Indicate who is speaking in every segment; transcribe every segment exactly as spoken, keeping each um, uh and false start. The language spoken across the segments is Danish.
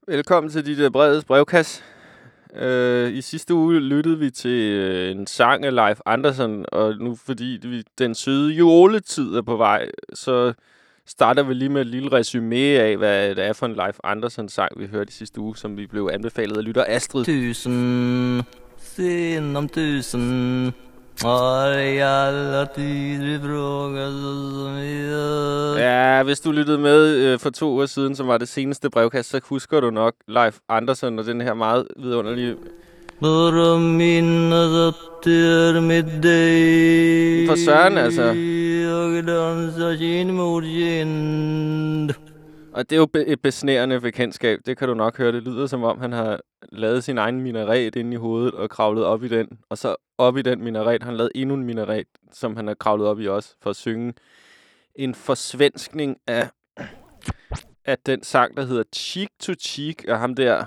Speaker 1: Velkommen til dit Bredes brevkasse. Uh, I sidste uge lyttede vi til uh, en sang af Leif Andersen, og nu fordi vi, den søde juletid er på vej, så starter vi lige med et lille resumé af, hvad det er for en Leif Andersen-sang, vi hørte i sidste uge, som vi blev anbefalet af lytter Astrid.
Speaker 2: Tusen, sind om tusen, har i alle tider frågat så mycket.
Speaker 1: Ja, hvis du lyttede med uh, for to uger siden, som var det seneste brevkast, så husker du nok Leif Andersen og den her meget vidunderlige...
Speaker 2: Bara minnas att det är med dig.
Speaker 1: For søren, altså.
Speaker 2: Jag dansar kind mot kind.
Speaker 1: Og det er jo be- et besnærende bekendtskab. Det kan du nok høre. Det lyder som om, han har lavet sin egen minaret inde i hovedet og kravlet op i den. Og så op i den minaret har han lavet endnu en minaret, som han har kravlet op i også, for at synge en forsvenskning af, af den sang, der hedder Cheek to Cheek, og ham der...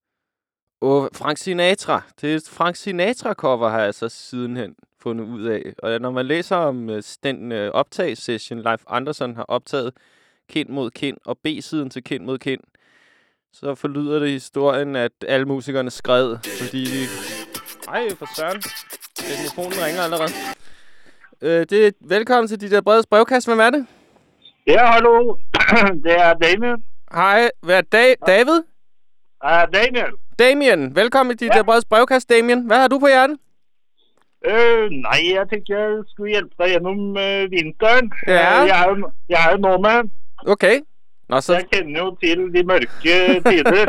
Speaker 1: Og Frank Sinatra. Det er et Frank Sinatra-cover, har jeg så sidenhen fundet ud af. Og når man læser om uh, den uh, optagssession, Leif Andersen har optaget Kind mod Kind og B-siden til Kind mod Kind, så forlyder det historien, at alle musikerne skred, fordi de... Ej, for søren. Telefonen ringer allerede. Uh, det er velkommen til dit der Bredes brevkasse. Hvem er det?
Speaker 3: Ja, hallo. Det er Daniel.
Speaker 1: Hej, hvad er da- David?
Speaker 3: Uh, Daniel.
Speaker 1: Damien, velkommen i dit
Speaker 3: Ja.
Speaker 1: der Bredes brevkasse, Damien. Hvad har du på hjertet?
Speaker 3: Uh, nej, jeg tænker, jeg skulle hjælpe dig gennem uh, vinteren.
Speaker 1: Ja.
Speaker 3: Uh, jeg er jo jeg er jo nordmand.
Speaker 1: Okay. Nå, så...
Speaker 3: Jeg kender jo til de mørke tider.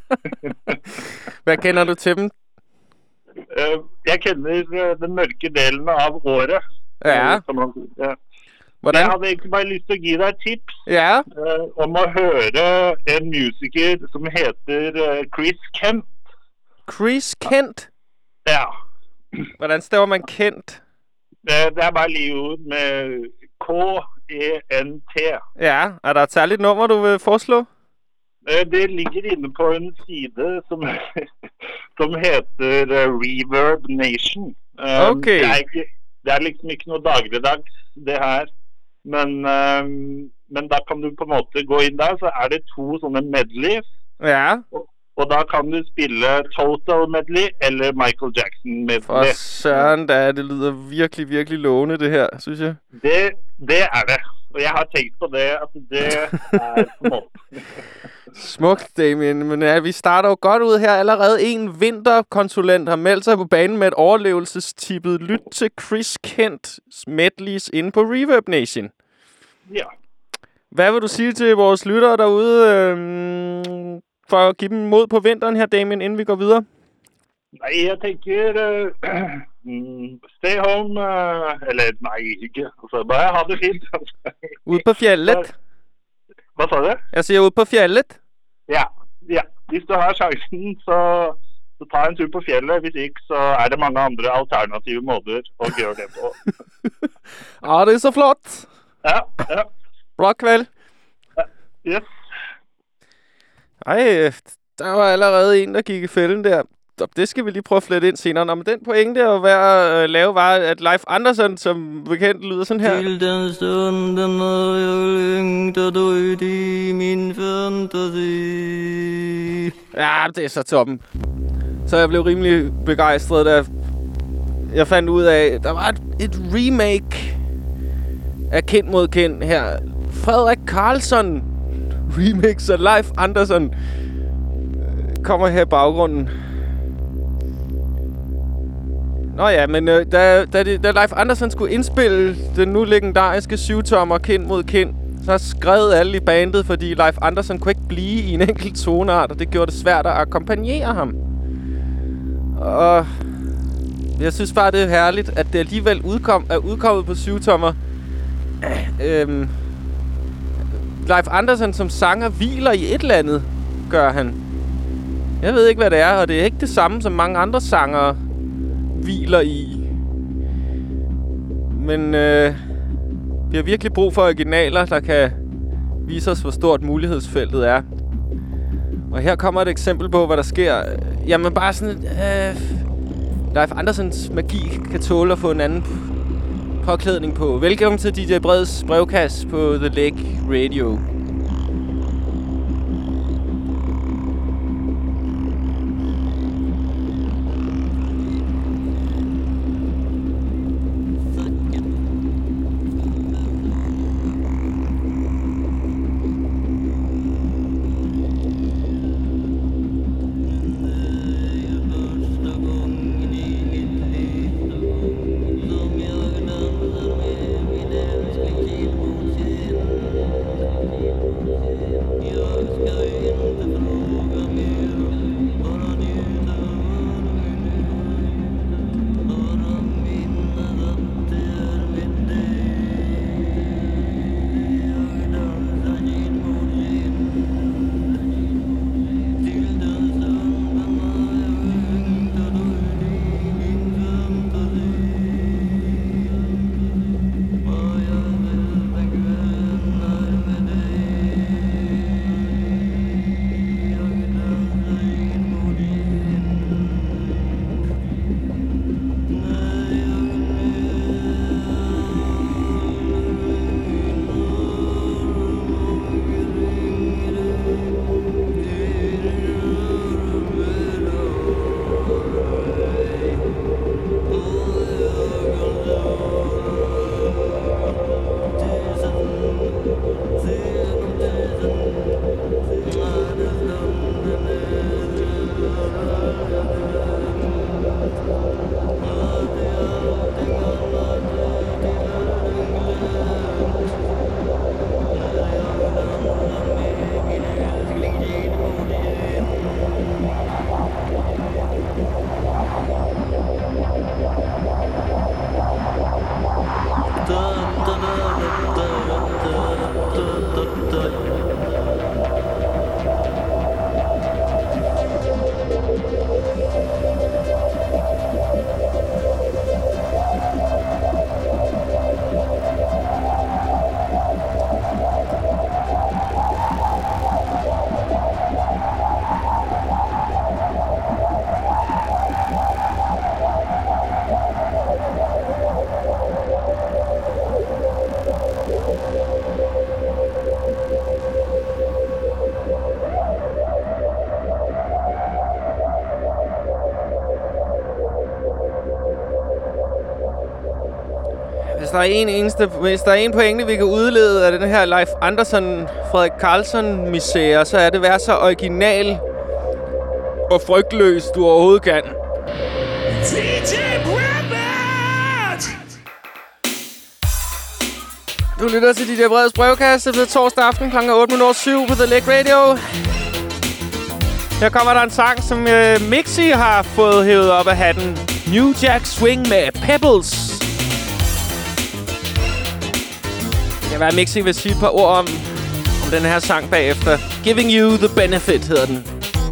Speaker 1: Hvad kender du til dem?
Speaker 3: uh, jeg kender uh, den mørke delen av året.
Speaker 1: Ja.
Speaker 3: Uh, som man siger. Ja.
Speaker 1: Hvordan?
Speaker 3: Jeg havde ikke bare lyst til at give dig et tips
Speaker 1: Ja.
Speaker 3: uh, om at høre en musiker, som heter uh, Chris Kent.
Speaker 1: Chris Kent.
Speaker 3: Ja.
Speaker 1: Hvordan staver man Kent?
Speaker 3: Uh, det er bare lige ud med K E N T.
Speaker 1: Ja. Er der et særligt nummer, du vil foreslå?
Speaker 3: Uh, det ligger inde på en side som, som heter uh, Reverb Nation. Um,
Speaker 1: Okay.
Speaker 3: Det er, ikke, det er liksom ikke noe dagligdags, det her. Men, um, men da kan du på en måte gå inn der, så er det to sånne medleys.
Speaker 1: Ja.
Speaker 3: Og, og da kan du spille Total Medley eller Michael Jackson
Speaker 1: For
Speaker 3: Medley.
Speaker 1: søren da, det lyder virkelig, virkelig lovende, det her, synes jeg.
Speaker 3: Det, det er det. Og jeg har tænkt på det, at det er småt.
Speaker 1: Smukt, Damien. Men ja, vi starter jo godt ud her. Allerede en vinterkonsulent har meldt sig på banen med et overlevelsestippet. Lyt til Chris Kent medleys inde på Reverb Nation.
Speaker 3: Ja.
Speaker 1: Hvad vil du sige til vores lyttere derude, øhm, for at give dem mod på vinteren her, Damien, inden vi går videre?
Speaker 3: Nej, jeg tænker, uh, stay home, uh, eller nej, ikke. Altså, bare ha det fint.
Speaker 1: Ude på fjellet.
Speaker 3: Hvad sa du?
Speaker 1: Jeg siger ude på fjellet.
Speaker 3: Ja, ja. Hvis du har chancen, så, så ta en tur på fjellet. Hvis ikke, så er det mange andre alternative måder at gøre det på.
Speaker 1: Åh, det er så flot.
Speaker 3: Ja, ja.
Speaker 1: Bra kveld.
Speaker 3: Yes.
Speaker 1: Ej, der var allerede en, der gik i fælden der. Det skal vi lige prøve at flette ind senere. Nå, men den pointe at være, øh, lave var, at Leif Andersen, som bekendt, lyder sådan her.
Speaker 2: Til den stunden, når jeg længter ud i min fantasi.
Speaker 1: Ja, det er så toppen. Så jeg blev rimelig begejstret, da jeg fandt ud af, at der var et, et remake af Kind mod Kind her. Frederik Karlsson remix af Leif Andersen kommer her i baggrunden. Nå ja, men øh, da, da, de, da Leif Andersen skulle indspille den nu legendariske syvtommer Kind mod Kind, så skred alle i bandet, fordi Leif Andersen kunne ikke blive i en enkelt toneart, og det gjorde det svært at akkompagnere ham. Og jeg synes bare, det er herligt, at det alligevel udkom, er udkommet på syvtommer. Øhm, Leif Andersen som sanger hviler i et eller andet, gør han. Jeg ved ikke, hvad det er, og det er ikke det samme, som mange andre sangere hviler i. Men øh, vi har virkelig brug for originaler, der kan vise os, hvor stort mulighedsfeltet er. Og her kommer et eksempel på, hvad der sker. Jamen bare sådan... Øh, Leif Andersens magi kan tåle at få en anden påklædning på. Velkommen til D J Breds brevkasse på The Lake Radio. der er en eneste, hvis der er en pointe, vi kan udlede af den her Leif Andersen, Frederik Karlsson misære, så er det være så original og frygtløs, du overhovedet kan.
Speaker 4: D J Brevert!
Speaker 1: Du lytter til D J Breds brevkasse ved torsdag aften kl. otte minutter syv på The Lake Radio. Her kommer der en sang, som uh, Mixi har fået hævet op af hatten. New Jack Swing med Pebbles. Det kan være, at Mixi vil sige et par ord om, om den her sang bagefter. Giving You The Benefit hedder den.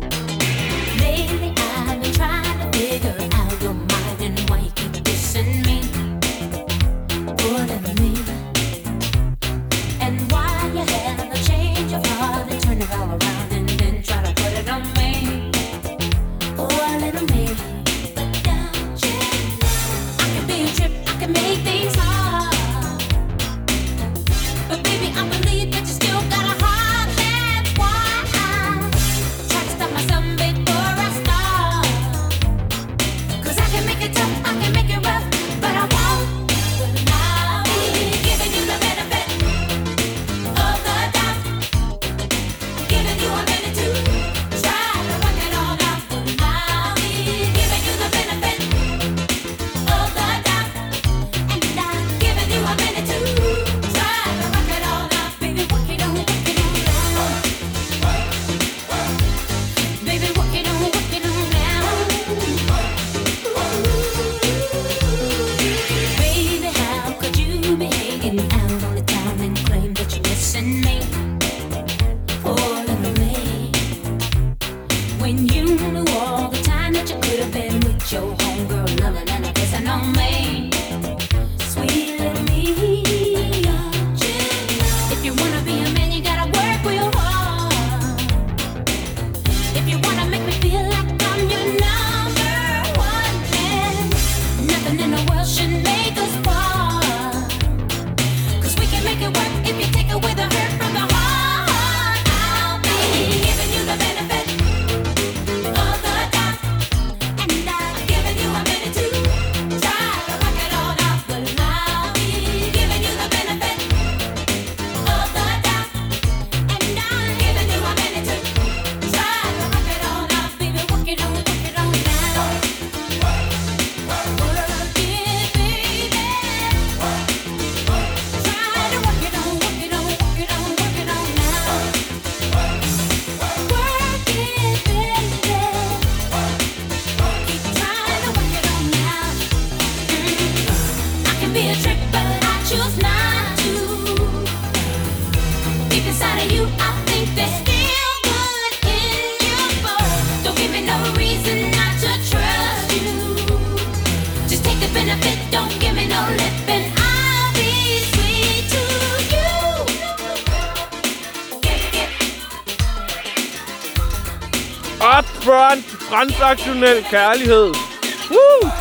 Speaker 1: Upfront, transaktionel kærlighed. Woo!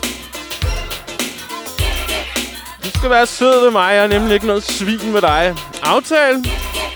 Speaker 1: Du skal være sød ved mig, jeg er nemlig ikke noget svin med dig. Aftale.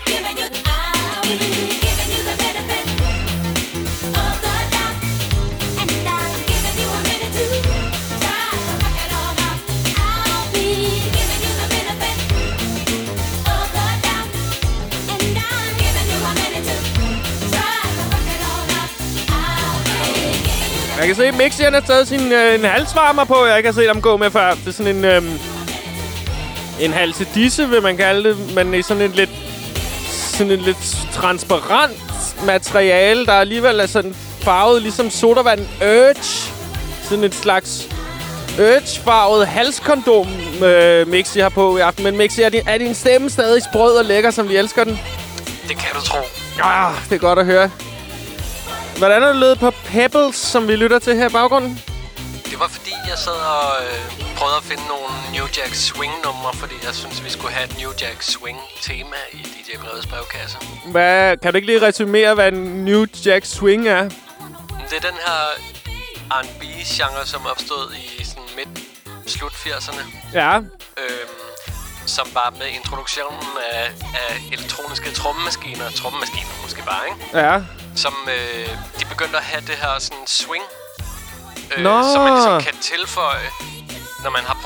Speaker 1: Jeg kan se, at Mixi har taget sin øh, en halsvarmer på. Jeg kan se dem gå med før. Det er sådan en øh, en halsedisse, vil man kalde det, men i sådan en lidt sådan en lidt transparent materiale, der alligevel er sådan farvet ligesom sodavand Urge. Sådan et slags Urge-farvet halskondom, øh, Mixi har på i aften. Men Mixi, er din, er din stemme stadig sprød og lækker, som vi elsker den?
Speaker 5: Det kan du tro.
Speaker 1: Ah, det er godt at høre. Hvordan er det lød på Pebbles, som vi lytter til her i baggrunden?
Speaker 5: Det var fordi, jeg sad og øh, prøvede at finde nogle New Jack Swing-numre, fordi jeg synes, vi skulle have et New Jack Swing-tema i D J Breds brevkasse.
Speaker 1: Hvad, kan du ikke lige resumere, hvad en New Jack Swing er?
Speaker 5: Det er den her R and B-genre, som opstod i sådan midt-slut firserne.
Speaker 1: Ja.
Speaker 5: Øhm, som var med introduktionen af, af elektroniske trommemaskiner. Trommemaskiner måske bare, ikke?
Speaker 1: Ja.
Speaker 5: Som øh, de begyndte at have det her sådan swing, øh,
Speaker 1: Nå.
Speaker 5: som man ligesom kan tilføje, når man har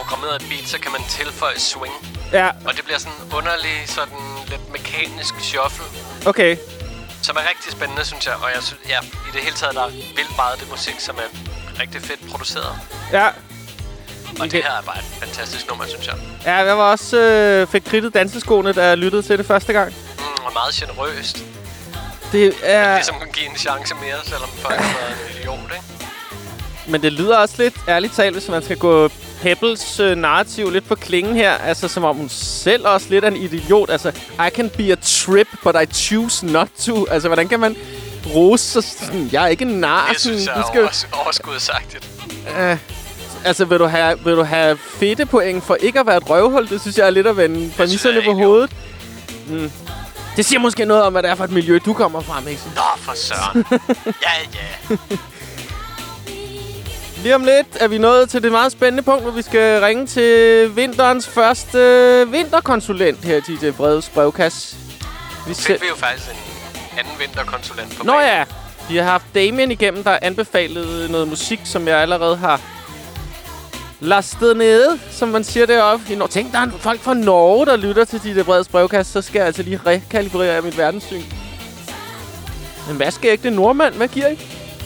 Speaker 5: programmeret et beat, så kan man tilføje swing.
Speaker 1: Ja.
Speaker 5: Og det bliver sådan underlig, sådan lidt mekanisk shuffle.
Speaker 1: Okay.
Speaker 5: Som er rigtig spændende, synes jeg. Og jeg synes, ja, i det hele taget, der er vildt meget af det musik, som er rigtig fedt produceret.
Speaker 1: Ja.
Speaker 5: Og det her er bare et fantastisk nummer, synes jeg.
Speaker 1: Ja, jeg var også øh, fik kridtet danseskoene, da jeg lyttede til det første gang.
Speaker 5: Mm, og meget generøst.
Speaker 1: Det er...
Speaker 5: Ligesom kan give en chance mere, selvom folk har været en idiot, ikke?
Speaker 1: Men det lyder også lidt, ærligt talt, hvis man skal gå Pebbles øh, narrativ lidt på klingen her. Altså, som om hun selv også lidt er en idiot. Altså, I can be a trip, but I choose not to. Altså, hvordan kan man rose sig sådan? Jeg er ikke en nar.
Speaker 5: Det synes jeg er
Speaker 1: skal...
Speaker 5: overs- overskudsagtigt.
Speaker 1: Uh, altså, vil du, have, vil du have fedte point for ikke at være et røvhul? Det synes jeg er lidt at vende præmisserne på hovedet. Mm. Det siger måske noget om, hvad det er for et miljø, du kommer fra, Mixi.
Speaker 5: Nå, for søren. Ja, ja.
Speaker 1: Lige om lidt er vi nået til det meget spændende punkt, hvor vi skal ringe til vinterens første vinterkonsulent her i D J Breds brevkasse. Vi
Speaker 5: Fik vi jo faktisk en anden vinterkonsulent på
Speaker 1: Nå
Speaker 5: banen.
Speaker 1: ja, vi har haft Damien igennem, der anbefalede noget musik, som jeg allerede har lastet nede, som man siger deroppe. Nå, tænk, der er folk fra Norge, der lytter til D J Breds brevkasse, så skal jeg altså lige rekalibrere mit verdenssyn. Men hvad skal ikke det nordmand? Hvad giver I?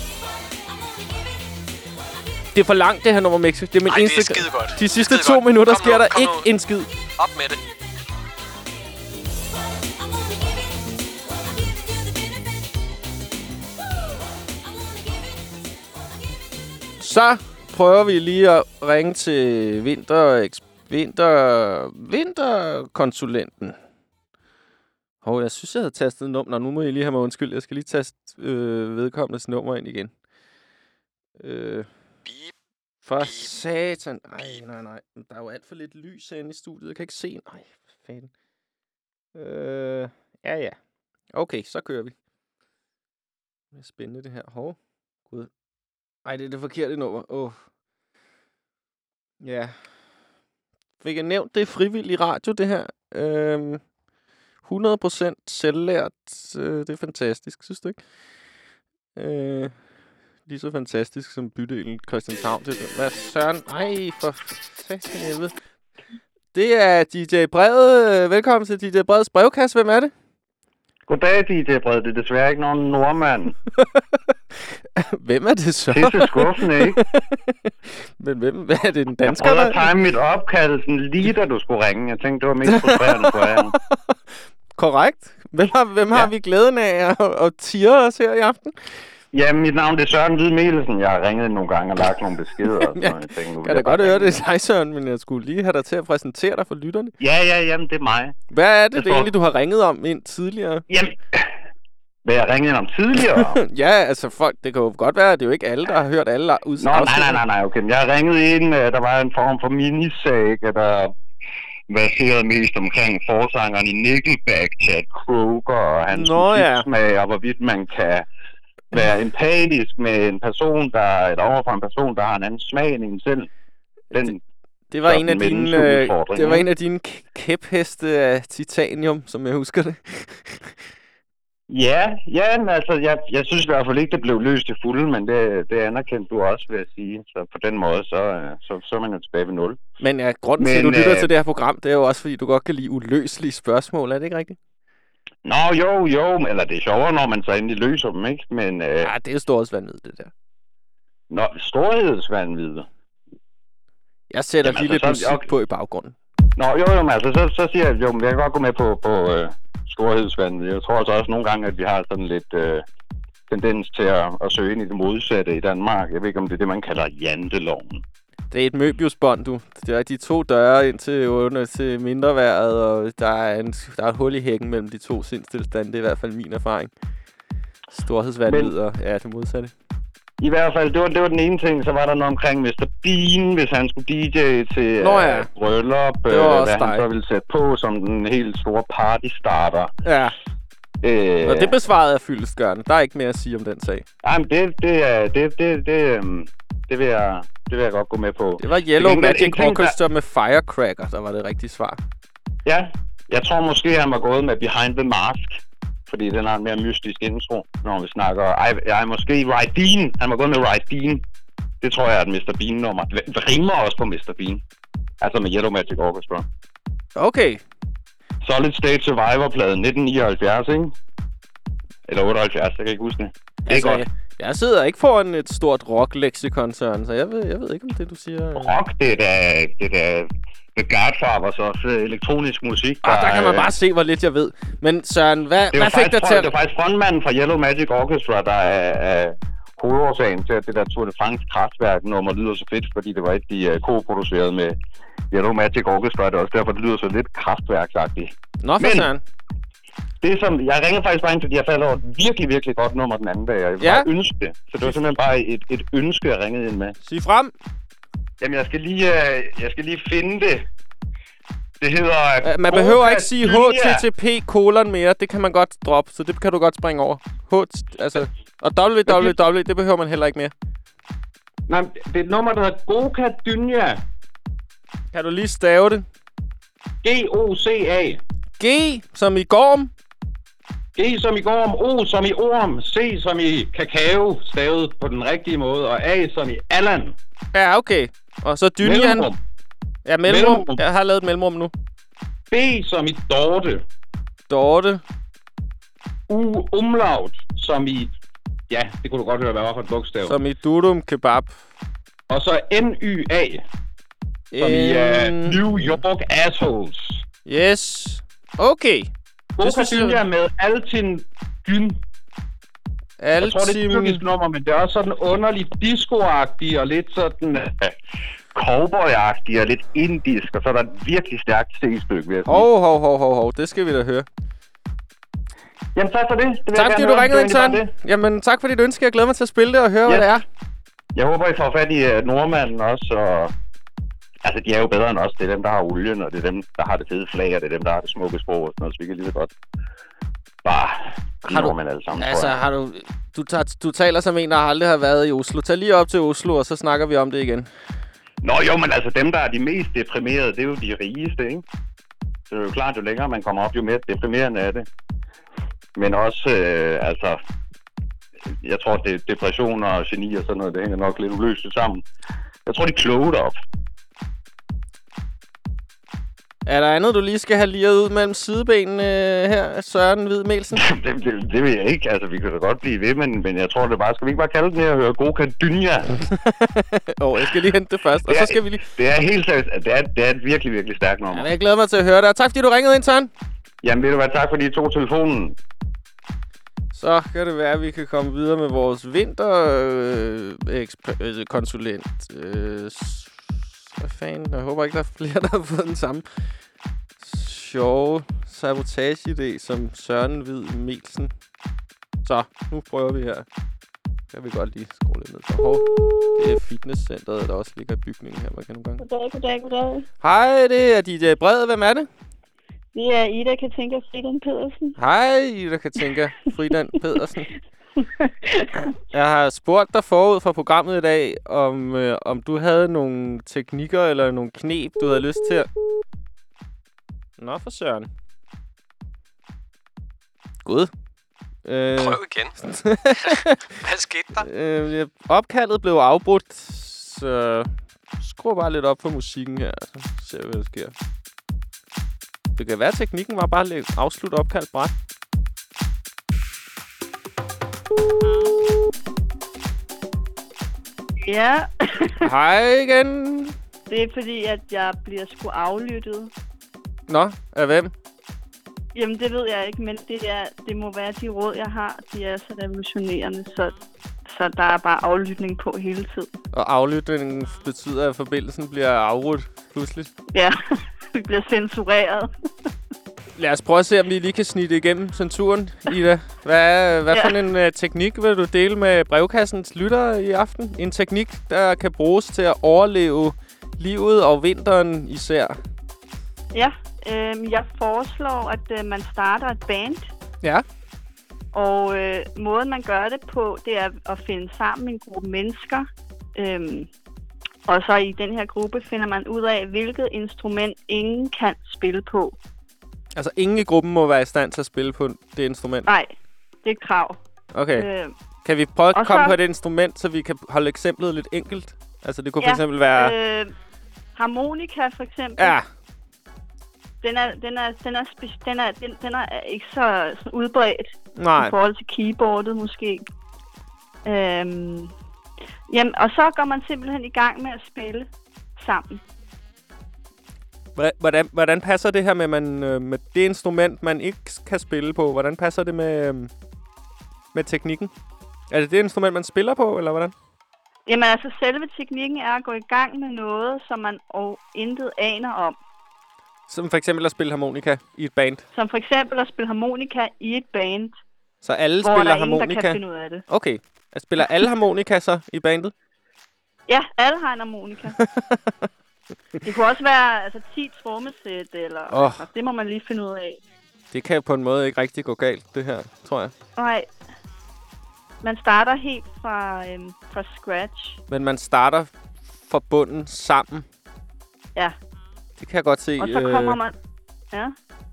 Speaker 1: Det er for langt, det her nummer, Mixi. Det er min
Speaker 5: Ej, det er
Speaker 1: eneste...
Speaker 5: skide godt.
Speaker 1: De sidste
Speaker 5: Skide
Speaker 1: to
Speaker 5: godt.
Speaker 1: minutter
Speaker 5: Kom
Speaker 1: sker
Speaker 5: nu,
Speaker 1: der
Speaker 5: kom
Speaker 1: ikke
Speaker 5: nu.
Speaker 1: en skid.
Speaker 5: Op med det.
Speaker 1: Så prøver vi lige at ringe til vinter... Vinter... Vinterkonsulenten. Hov, jeg synes, jeg havde tastet nummer. Nå, nu må I lige have mig undskyld. Jeg skal lige taste øh, vedkommendes nummer ind igen. Øh...
Speaker 5: Beep.
Speaker 1: For satan. Ej, nej, nej. Der er jo alt for lidt lys herinde i studiet. Jeg kan ikke se. Nej, for fanden. Øh... Ja, ja. Okay, så kører vi. Det er spændende, det her. Hov. Gud. Ej, det er det forkerte nummer. Åh. Oh. Ja. Fik jeg nævnt, det er frivillig radio, det her. Øhm, hundrede procent selvlært. Øh, det er fantastisk, synes du ikke? Øh, lige så fantastisk som bydelen Christianshavn. Det er, hvad søren? Ej, for satan helvede. Det er D J Brede. Velkommen til D J Breds brevkasse. Hvem er det?
Speaker 6: Goddag, D J Brede. Det er desværre ikke nogen nordmand.
Speaker 1: Hvem er det så?
Speaker 6: Det er skuffende, ikke?
Speaker 1: Men hvem? Hvad er det, en dansker?
Speaker 6: Jeg prøvede at time mit opkald sådan lige da du skulle ringe. Jeg tænkte, det var mest frustrerende for jer.
Speaker 1: Korrekt. Hvem har, hvem ja. har vi glæden af at, at tire os her i aften?
Speaker 6: Ja, mit navn det er Søren Hvid Mikkelsen. Jeg har ringet nogle gange og lagt nogle beskeder. Og
Speaker 1: jeg
Speaker 6: jeg tænkte, nu
Speaker 1: kan da godt høre, det er dig, Søren, men jeg skulle lige have dig til at præsentere dig for lytterne.
Speaker 6: Ja, ja, jamen, det er mig.
Speaker 1: Hvad er det,
Speaker 6: Jeg
Speaker 1: det
Speaker 6: tror...
Speaker 1: egentlig, du har ringet om ind tidligere?
Speaker 6: Jamen, hvad jeg ringede om tidligere?
Speaker 1: Ja, altså folk, det kan jo godt være, at det er jo ikke alle, der har hørt alle udsendelser.
Speaker 6: Nå, nej, nej, nej, nej, okay. Jeg ringede ind, der var en form for minisag, der baseret mest omkring forsangeren i Nickelback, Chad Kroeger, og hans musiksmag, ja. Og hvorvidt man kan være empatisk med en person, der eller overfor en person, der har en anden smag end en selv. Den,
Speaker 1: det, det var en af dine, øh, det var en af dine kæpheste af titanium, som jeg husker det.
Speaker 6: Ja, ja, men altså, jeg, jeg synes i hvert fald ikke, det blev løst i fulde, men det, det anerkendte du også, vil jeg sige. Så på den måde, så, så, så er man jo tilbage ved nul.
Speaker 1: Men ja, grunden men, til, at du lytter øh, til det her program, det er jo også, fordi du godt kan lide uløselige spørgsmål, er det ikke rigtigt?
Speaker 6: Nå, jo, jo, eller det er sjovere, når man så endelig løser dem, ikke? Men, øh,
Speaker 1: ja, det er jo storhedsvanvid, det der.
Speaker 6: Nå, storhedsvanvid.
Speaker 1: Jeg sætter
Speaker 6: Jamen,
Speaker 1: lige
Speaker 6: altså,
Speaker 1: lidt
Speaker 6: så,
Speaker 1: musik okay. på i baggrunden.
Speaker 6: Nå, jo, jo, men altså, så, så siger jeg, jo, men jeg kan godt gå med på, på øh, storhedsvanvid. Jeg tror altså også nogle gange, at vi har sådan lidt øh, tendens til at, at søge ind i det modsatte i Danmark. Jeg ved ikke, om det er det, man kalder janteloven.
Speaker 1: Det er et Möbius-bånd, du. Det er de to døre ind til, under, til mindreværet, og der er, en, der er et hul i hækken mellem de to sindstilstande. Det er i hvert fald min erfaring. Storhedsvanvid og ja, det modsatte.
Speaker 6: I hvert fald, det var, det var den ene ting. Så var der noget omkring mister Bean, hvis han skulle D J til
Speaker 1: Nå, ja.
Speaker 6: uh, bryllup.
Speaker 1: Det var
Speaker 6: uh,
Speaker 1: også
Speaker 6: hvad
Speaker 1: dig.
Speaker 6: han så ville sætte på som den helt store partystarter.
Speaker 1: Ja.
Speaker 6: Uh,
Speaker 1: og det besvarede jeg fyldestgørende. Der er ikke mere at sige om den sag.
Speaker 6: Nej, men det, det, det, det, det, det, det, vil jeg, det vil jeg godt gå med på.
Speaker 1: Det var Yellow
Speaker 6: det
Speaker 1: Magic
Speaker 6: ting,
Speaker 1: Orchestra der... med Firecracker, der var det rigtige svar.
Speaker 6: Ja, jeg tror måske, han var gået med Behind the Mask. Fordi den har en mere mystisk intro, når vi snakker... Ej, ej måske Rydeen. Han var gået med Rydeen. Det tror jeg er et mister Bean-nummer. Det rimer også på mister Bean. Altså med Yellow Magic Orchestra.
Speaker 1: Okay.
Speaker 6: Solid State Survivor-pladen nitten nioghalvfjerds, ikke? Eller otteoghalvfjerds, jeg kan ikke huske det. Det er
Speaker 1: altså,
Speaker 6: godt.
Speaker 1: Jeg, jeg sidder ikke foran et stort rock-leksikon, Søren, så jeg ved, jeg ved ikke, om det, du siger...
Speaker 6: Rock, det er da... Det er da The Godfathers også, elektronisk musik.
Speaker 1: Der, ah, der kan man bare se, hvor lidt jeg ved. Men Søren, hvad, hvad fik dig til at...
Speaker 6: Det er faktisk frontmanden fra Yellow Magic Orchestra, der er, er hovedårsagen til, at det der Tour de France Kraftværk-nummer lyder så fedt, fordi det var et, de uh, co-produceret med Yellow Magic Orchestra. Det er også derfor, det lyder så lidt kraftværksagtigt.
Speaker 1: Nå, for Søren.
Speaker 6: Det som... Jeg ringer faktisk bare ind, fordi jeg faldt over et virkelig, virkelig godt nummer den anden dag, og jeg vil
Speaker 1: ja.
Speaker 6: bare ønske det. Så det var simpelthen bare et, et ønske, jeg ringede ind med.
Speaker 1: Sig frem.
Speaker 6: Jamen, jeg skal lige, uh, jeg skal lige finde det. Det hedder...
Speaker 1: Uh, man behøver ikke sige H T T P kolon mere. Det kan man godt droppe, så det kan du godt springe over. H, altså, og W W W, det behøver man heller ikke mere.
Speaker 6: Nej, det er et nummer, der hedder Goka Dynya.
Speaker 1: Kan du lige stave det?
Speaker 6: G O C A.
Speaker 1: G som i gorm.
Speaker 6: G som i gorm, O som i orm, C som i kakao, stavet på den rigtige måde, og A som i Allan.
Speaker 1: Ja, okay. Og så Dynjan.
Speaker 6: Mellemrum.
Speaker 1: Ja, mellemrum. mellemrum. Jeg har lavet et mellemrum nu.
Speaker 6: B som i Dorte.
Speaker 1: Dorte.
Speaker 6: U umlaut som i... Ja, det kunne du godt høre, hvad var for et bogstav.
Speaker 1: Som i Dudum Kebab.
Speaker 6: Og så N Y A. Som i uh, New York Assholes.
Speaker 1: Yes. Okay.
Speaker 6: Goka Dynya med Altin Gyn.
Speaker 1: Altin...
Speaker 6: Jeg tror, det er et tyrkisk nummer, men det er også sådan underligt disco-agtigt og lidt sådan... Uh, cowboy-agtigt og lidt indisk, og så er der et virkelig stærkt C-stykke, vil jeg sige.
Speaker 1: Hov, hov, hov, hov, hov. Det skal vi da høre.
Speaker 6: Jamen, tak for det. det
Speaker 1: tak, fordi du ringede ind, Søren. Jamen, tak for dit ønske. Jeg glæder mig til at spille det og høre, yes. hvad det er.
Speaker 6: Jeg håber, I får fat i uh, nordmanden også, og... Altså, de er jo bedre end os. Det er dem, der har olien, og det er dem, der har det fede flag, og det er dem, der har det smukke sprog, og sådan noget, så vi kan lige så godt bare
Speaker 1: har du, alle sammen, altså, har du, du, tager, du taler som en, der aldrig har været i Oslo. Tag lige op til Oslo, og så snakker vi om det igen.
Speaker 6: Nå jo, men altså dem, der er de mest deprimerede, det er jo de rigeste, ikke? Så det er jo klart, jo længere man kommer op, jo mere deprimerende er det. Men også, øh, altså... Jeg tror, det depression og geni og sådan noget, det hænger nok lidt uløseligt sammen. Jeg tror, de er kloge derop.
Speaker 1: Er der andet, du lige skal have liret ud mellem sidebenene her, Søren Hvid Melsen?
Speaker 6: det, det, det vil jeg ikke. Altså, vi kan da godt blive ved, men, men jeg tror det bare... Skal vi ikke bare kalde den her og høre Goka Dynya?
Speaker 1: Åh, oh, jeg skal lige hente det først, det og er, så skal vi lige...
Speaker 6: Det er helt seriøst. Det er, det er et virkelig, virkelig stærkt nummer.
Speaker 1: Ja, jeg glæder mig til at høre det. Tak fordi du ringede ind, Søren.
Speaker 6: Jamen, ved du hvad? Tak fordi I tog telefonen.
Speaker 1: Så kan det være, at vi kan komme videre med vores vinterkonsulent. Øh, øh, Hvad fanden? Jeg håber ikke, der er flere, der har fået den samme sjove sabotage-idé som Søren Hvid Melsen. Så, nu prøver vi her. Kan vi godt lige skrue lidt ned for. Hov, det er fitnesscenteret, der også ligger i bygningen her. Hvad kan du gange?
Speaker 7: Goddag, goddag, goddag.
Speaker 1: Hej, det er D J Brede. Hvem er det?
Speaker 7: Vi er Ida Katinka Fridan Pedersen.
Speaker 1: Hej, Ida Katinka Fridan Pedersen. Jeg har spurgt dig forud for programmet i dag, om, øh, om du havde nogle teknikker eller nogle knep, du havde lyst til at... Nå for søren. Gud.
Speaker 5: Øh... Prøv igen. Hvad skete der?
Speaker 1: Øh, opkaldet blev afbrudt, så skru bare lidt op for musikken her, så ser vi, hvad der sker. Det kan være, at teknikken var bare at afslutte opkaldt bræt.
Speaker 7: Ja.
Speaker 1: Hej igen.
Speaker 7: Det er fordi, at jeg bliver sgu aflyttet.
Speaker 1: Nå, af hvem?
Speaker 7: Jamen, det ved jeg ikke, men det, er, det må være de råd, jeg har. De er så revolutionerende, så, så der er bare aflytning på hele tiden.
Speaker 1: Og aflytningen betyder, at forbindelsen bliver afrudt pludselig?
Speaker 7: Ja, vi bliver censureret.
Speaker 1: Lad os prøve at se, om vi lige kan snitte igennem censuren, Ida. Hvad, hvad ja. for en uh, teknik vil du dele med brevkassens lyttere i aften? En teknik, der kan bruges til at overleve livet og vinteren især.
Speaker 7: Ja, øh, jeg foreslår, at øh, man starter et band.
Speaker 1: Ja.
Speaker 7: Og øh, måden, man gør det på, det er at finde sammen med en gruppe mennesker. Øhm, og så i den her gruppe finder man ud af, hvilket instrument ingen kan spille på.
Speaker 1: Altså, ingen i gruppen må være i stand til at spille på det instrument?
Speaker 7: Nej, det er et krav.
Speaker 1: Okay. Øh, kan vi prøve at komme så... på et instrument, så vi kan holde eksemplet lidt enkelt? Altså, det kunne
Speaker 7: ja,
Speaker 1: for eksempel være...
Speaker 7: Øh, harmonika for eksempel.
Speaker 1: Ja.
Speaker 7: Den er, den er, den er, speci- den er, den, den er ikke så, så udbredt.
Speaker 1: Nej.
Speaker 7: I forhold til keyboardet måske. Øhm, jamen, og så går man simpelthen i gang med at spille sammen.
Speaker 1: Hvordan, hvordan passer det her med, man, øh, med det instrument, man ikke kan spille på? Hvordan passer det med, øh, med teknikken? Er det det instrument, man spiller på, eller hvordan?
Speaker 7: Jamen altså, selve teknikken er at gå i gang med noget, som man og intet aner om.
Speaker 1: Som for eksempel at spille harmonika i et band?
Speaker 7: Som for eksempel at spille harmonika i et band.
Speaker 1: Så alle
Speaker 7: hvor
Speaker 1: spiller
Speaker 7: der er ingen,
Speaker 1: harmonika?
Speaker 7: der kan finde ud af det.
Speaker 1: Okay. Jeg spiller alle harmonika så i bandet?
Speaker 7: Ja, alle har en harmonika. Det kunne også være altså, ti trommesæt, eller
Speaker 1: Oh.
Speaker 7: altså, det må man lige finde ud af.
Speaker 1: Det kan på en måde ikke rigtig gå galt, det her, tror jeg.
Speaker 7: Nej. Man starter helt fra, øhm, fra scratch.
Speaker 1: Men man starter fra bunden sammen.
Speaker 7: Ja.
Speaker 1: Det kan jeg godt se.
Speaker 7: Og så kommer man... Ja.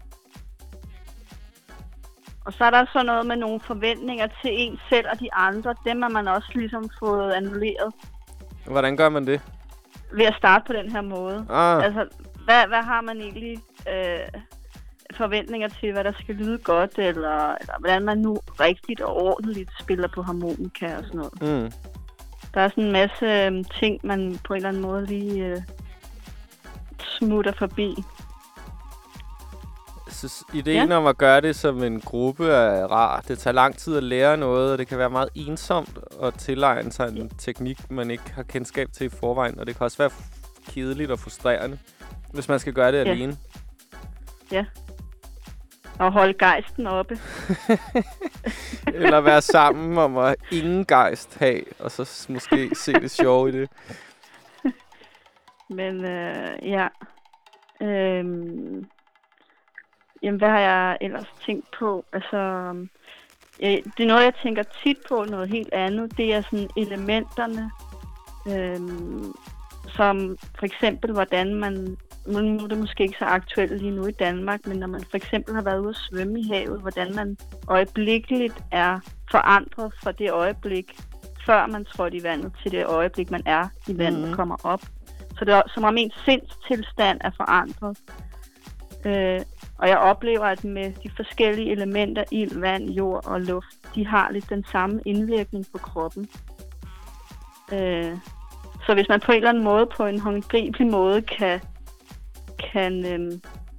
Speaker 7: Og så er der så noget med nogle forventninger til en selv og de andre. Dem har man også ligesom fået annulleret.
Speaker 1: Hvordan gør man det?
Speaker 7: Ved at starte på den her måde.
Speaker 1: Ah.
Speaker 7: Altså, hvad, hvad har man egentlig øh, forventninger til, hvad der skal lyde godt, eller, eller hvordan man nu rigtigt og ordentligt spiller på harmonika og sådan noget.
Speaker 1: Mm.
Speaker 7: Der er sådan en masse øh, ting, man på en eller anden måde lige øh, smutter forbi.
Speaker 1: Så ideen ja. om at gøre det som en gruppe er rar. Det tager lang tid at lære noget, og det kan være meget ensomt at tilegne sig en teknik, man ikke har kendskab til i forvejen. Og det kan også være kedeligt og frustrerende, hvis man skal gøre det
Speaker 7: ja.
Speaker 1: alene.
Speaker 7: Ja. Og holde gejsten oppe.
Speaker 1: Eller være sammen om at ingen gejst have, og så måske se det sjove i det.
Speaker 7: Men øh, ja... Øhm Jamen, hvad har jeg ellers tænkt på? Altså, øh, det er noget, jeg tænker tit på, noget helt andet. Det er sådan elementerne, øh, som for eksempel, hvordan man... Nu er det måske ikke så aktuelt lige nu i Danmark, men når man for eksempel har været ude at svømme i havet, hvordan man øjeblikkeligt er forandret fra det øjeblik, før man trådte i vandet, til det øjeblik, man er i vandet og mm. kommer op. Så det er som om ens sindstilstand er forandret. Øh, Og jeg oplever, at med de forskellige elementer, ild, vand, jord og luft, de har lidt den samme indvirkning på kroppen. Øh, så hvis man på en eller anden måde, på en håndgribelig måde, kan, kan, øhm,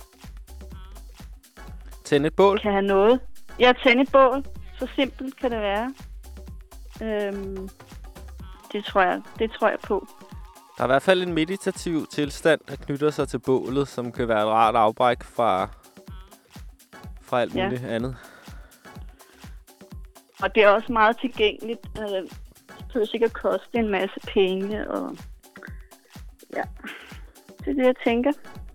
Speaker 1: tænde et bål?
Speaker 7: Kan have noget. Ja, tænde et bål. Så simpelt kan det være. Øhm, det, tror jeg, det tror jeg på.
Speaker 1: Der er i hvert fald en meditativ tilstand, der knytter sig til bålet, som kan være et rart afbræk fra, fra alt muligt ja. andet.
Speaker 7: Og det er også meget tilgængeligt. Øh, det kan sikkert koste en masse penge. Og ja, det er det, jeg tænker.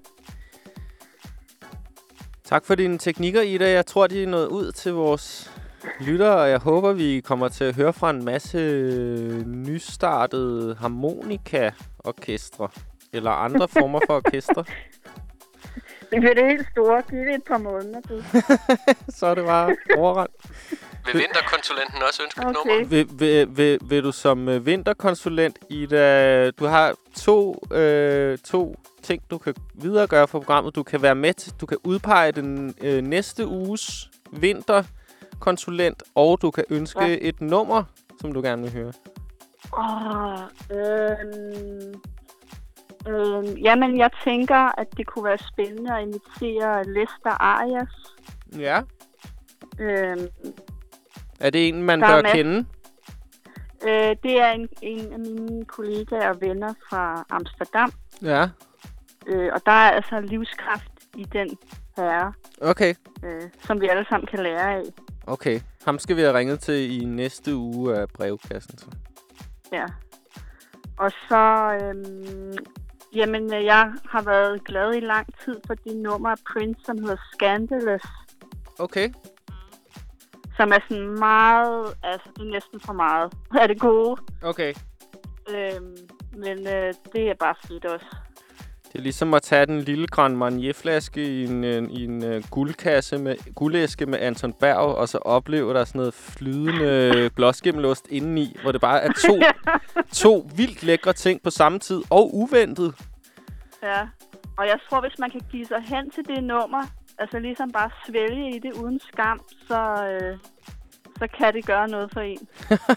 Speaker 1: Tak for dine teknikker, Ida. Jeg tror, de er nået ud til vores lyttere, og jeg håber, vi kommer til at høre fra en masse nystartede harmonika-orkestre, eller andre former for orkestre.
Speaker 7: Det bliver det helt store. Giv det et par måneder, du.
Speaker 1: Så er det bare overrendt.
Speaker 5: Vil vinterkonsulenten også ønske
Speaker 7: okay.
Speaker 5: et nummer?
Speaker 1: Vil, vil, vil, vil du som uh, vinterkonsulent, Ida, du har to, øh, to ting, du kan videregøre for programmet. Du kan være med til, du kan udpege den øh, næste uges vinterkonsulent, og du kan ønske ja. et nummer, som du gerne vil høre.
Speaker 7: Åh, øhm, øhm, jamen, jeg tænker, at det kunne være spændende at invitere Lester Arias.
Speaker 1: Ja.
Speaker 7: Øhm,
Speaker 1: er det en, man bør kende?
Speaker 7: Øh, det er en, en af mine kollegaer og venner fra Amsterdam.
Speaker 1: Ja.
Speaker 7: Øh, og der er altså livskraft i den herre,
Speaker 1: okay.
Speaker 7: øh, som vi alle sammen kan lære af.
Speaker 1: Okay. Ham skal vi have ringet til i næste uge af brevkassen. Så.
Speaker 7: Ja. Og så, øhm, jamen, jeg har været glad i lang tid for det nummer af Prince, som hedder Scandalous.
Speaker 1: Okay.
Speaker 7: Som er sådan meget, altså det er næsten for meget af det gode.
Speaker 1: Okay.
Speaker 7: Øhm, men øh, det er bare fedt også.
Speaker 1: Det er ligesom at tage den lille Grand Marnier-flaske i en, en, i en uh, guldkasse med guldæske med Anton Berg, og så opleve der sådan noget flydende blåskimmelost indeni, hvor det bare er to, to vildt lækre ting på samme tid, og uventet.
Speaker 7: Ja, og jeg tror, hvis man kan give sig hen til det nummer, altså ligesom bare svælge i det uden skam, så, øh, så kan det gøre noget for en.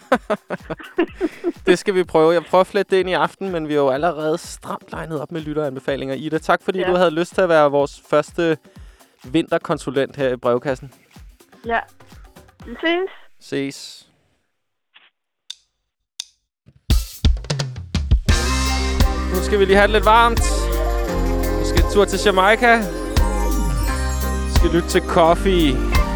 Speaker 1: Det skal vi prøve. Jeg prøver at flette det ind i aften, men vi er jo allerede stramt legnet op med lytteranbefalinger. Ida, tak fordi ja. du havde lyst til at være vores første vinterkonsulent her i brevkassen.
Speaker 7: Ja, vi ses.
Speaker 1: Ses. Nu skal vi lige have det lidt varmt. Vi skal en tur til Jamaica. Vi skal lytte til Coffee.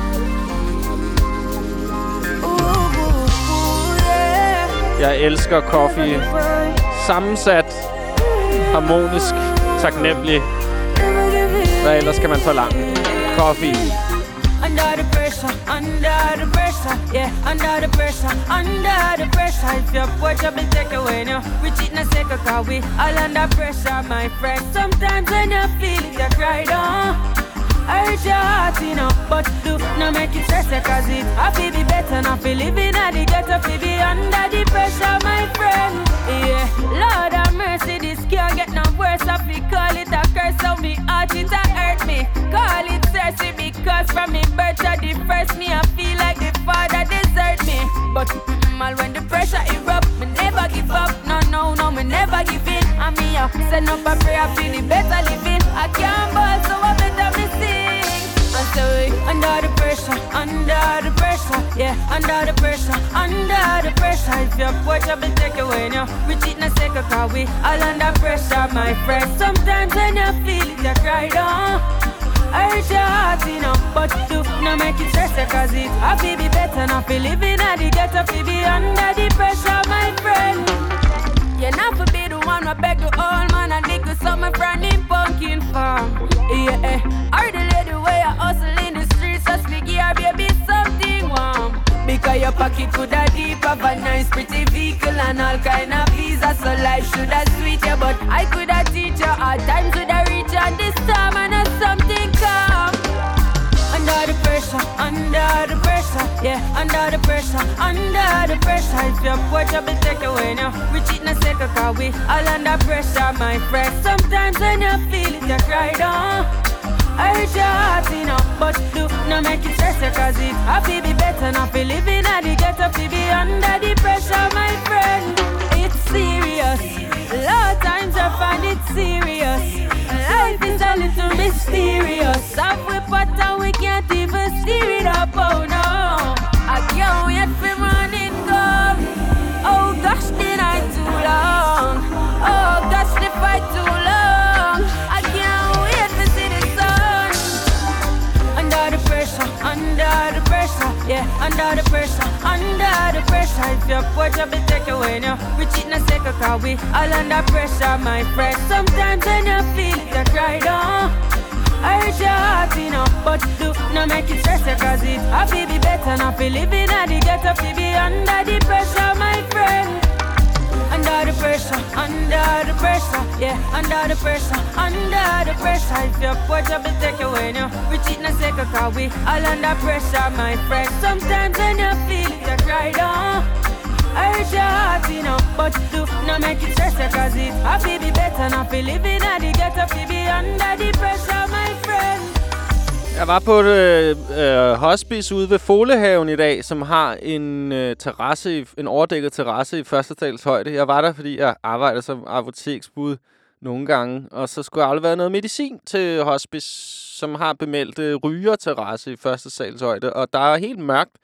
Speaker 1: Jeg elsker Coffee. Sammensat, harmonisk, taknemmelig. Hvad ellers skal man forlange? Coffee.
Speaker 8: Under the pressure, under the pressure, yeah, under the pressure, under the pressure. If your poor job will take away now, we cheat in a second, cause we all under pressure, my friend. Sometimes when you feel it, you cry down. Hurt your heart, you know, but do not make it stress, cause it I feel be better, not feel living at the ghetto, feel be under the pressure, my friend. Yeah, Lord have mercy, this can't get no worse. I feel call it a curse, so me heart it a hurt me. Call it thirsty because from me birth to the first me, I feel like the father desert me. But mm, all when the pressure erupt, me never give up. No, no, no, me never give in. I mean, I send up a prayer, feel the better living. I can't ball, so I better me sing. I say under the pressure, under the pressure, yeah, under the pressure, under the pressure. If your poor job will take away now, we cheat in a second, cause we all under pressure, my friend. Sometimes when you feel it, you cry down. Hurt your heart, you know, but do not make it stress, cause it I feel be better, not feel living at the ghetto, feel be under the pressure, my friend. You're not for be the one who beg the old man and dig with some from him pumpkin farm. Yeah, eh. Or the lady way I hustle in the streets, so speak here, baby, something warm. Because your pocket could have deep, have a nice pretty vehicle and all kind of visa, so life should have sweet you, but I could have teach you hard times would have reach you this time and have something calm. Under the pressure, under the pressure, yeah, under the pressure, under the pressure. If your poor job will take away now, we cheat in a second, cause we all under pressure, my friend. Sometimes when you feel it, you cry down. Hurt your heart, you know, but do not make it stress, cause it I feel be better, not feel living at the ghetto, feel be under the pressure, my friend. It's serious, a lot of times I find it serious. Life is a little mysterious. Up we pot and we can't even steer it up, oh no. I can't wait for morning come. Oh gosh, the night too long. Oh gosh, the fight too long. I can't wait to see the sun. Under the pressure, under the pressure, yeah, under the pressure, under the pressure. If your poor job will take away now, we cheat in a second, cause we all under pressure, my friend. Sometimes when you feel it, you cry down. Hurt your heart, you know, but do not make it stress, cause it I feel be better, not feel living at the ghetto, feel be under the pressure, my friend. Under the pressure, under the pressure, yeah, under the pressure, under the pressure. If your poor job will take away now, we cheat in a second, cause we all under pressure, my friend. Sometimes when you feel it, you cry down. Hurt your heart, you know, but do not make it stress, cause it I feel be better, not feel living at the ghetto, feel be under the pressure, my friend.
Speaker 1: Jeg var på et øh, øh, hospice ude ved Folehaven i dag, som har en øh, terrasse, en overdækket terrasse i første etals højde. Jeg var der, fordi jeg arbejder som apoteksbud nogle gange, og så skulle jeg aldrig være noget medicin til hospice, som har bemeldt øh, rygerterrasse i første sals højde, og der er helt mørkt.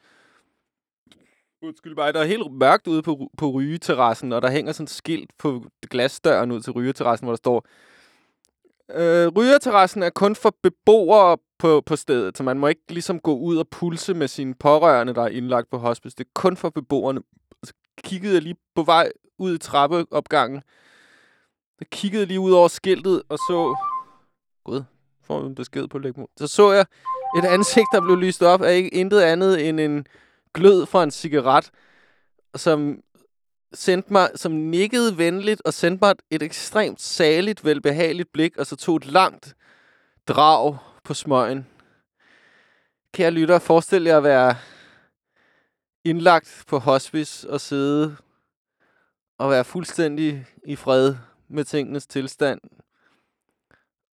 Speaker 1: Undskyld mig, der er helt mørkt ude på, på rygeterrassen, og der hænger sådan et skilt på glasdøren ud til rygeterrassen, hvor der står: øh, rygeterrassen er kun for beboere på, på stedet, så man må ikke ligesom gå ud og pulse med sine pårørende, der er indlagt på hospice. Det er kun for beboerne. Så kiggede jeg lige på vej ud i trappeopgangen. Jeg kiggede lige ud over skiltet og så... Gud, får en besked på lægmod. Så så jeg et ansigt, der blev lyst op af ikke intet andet end en glød fra en cigaret, som sendte mig, som nikkede venligt og sendte mig et ekstremt saligt, velbehageligt blik, og så tog et langt drag på smøgen. Kære lytter, forestil jer at være indlagt på hospice og sidde og være fuldstændig i fred med tingenes tilstand.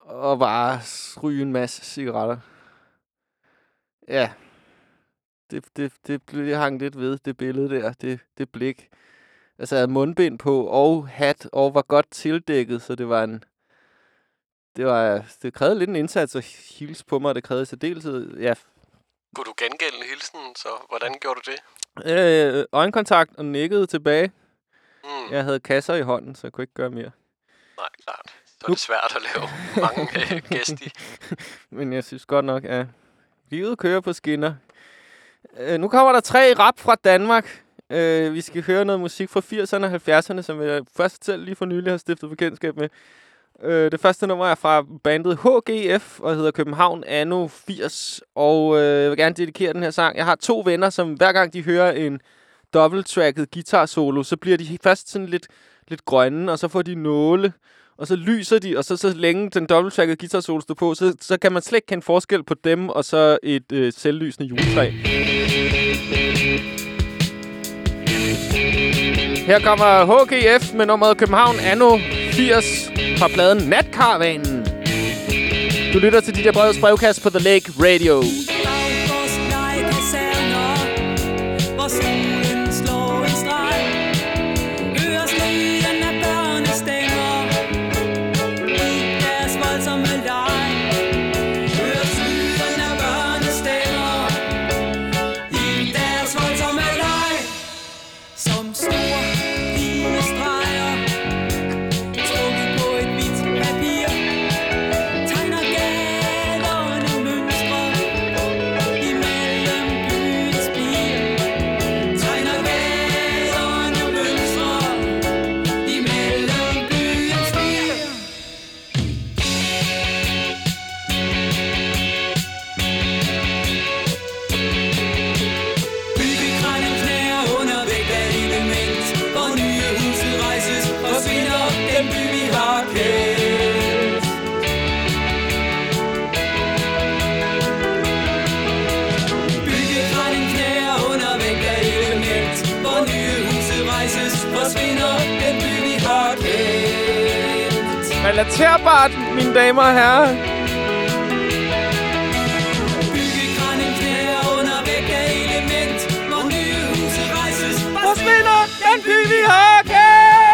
Speaker 1: og bare ryge en masse cigaretter. Ja. Det, det, det, det hang lidt ved, det billede der. Det, det blik. Altså, jeg havde mundbind på, og hat, og var godt tildækket, så det var en... Det var... Det krævede lidt en indsats at hilse på mig, det krævede i særdeleshed. Ja.
Speaker 5: Kunne du gengælde hilsen, så hvordan gjorde du det?
Speaker 1: Øh, øjenkontakt og nikkede tilbage.
Speaker 5: Mm.
Speaker 1: Jeg havde kasser i hånden, så jeg kunne ikke gøre mere.
Speaker 5: Nej, klart. Så er det svært at lave mange øh, gæster.
Speaker 1: Men jeg synes godt nok, at livet kører på skinner. Øh, nu kommer der tre rap fra Danmark. Øh, vi skal høre noget musik fra firserne og halvfjerdserne, som jeg først selv lige for nylig har stiftet bekendtskab med. Øh, det første nummer er fra bandet H G F og hedder København Anno firs. Og øh, jeg vil gerne dedikere den her sang. Jeg har to venner, som hver gang de hører en dobbelttracket guitar solo, så bliver de først sådan lidt, lidt grønne, og så får de nåle, og så lyser de, og så, så længe den dobbelttracket guitar solo står på, så, så kan man slet ikke kende forskel på dem, og så et øh, selvlysende juletræ. Her kommer H G F med nummeret København Anno firs fra pladen Natkaravanen. Du lytter til D J Breds brevkast på The Lake Radio. Relaterbart, mine damer og herrer.
Speaker 8: Byggekranen knæer under væk af element, hvor nye huse rejses.
Speaker 1: Forsvinder den by, vi har kendt.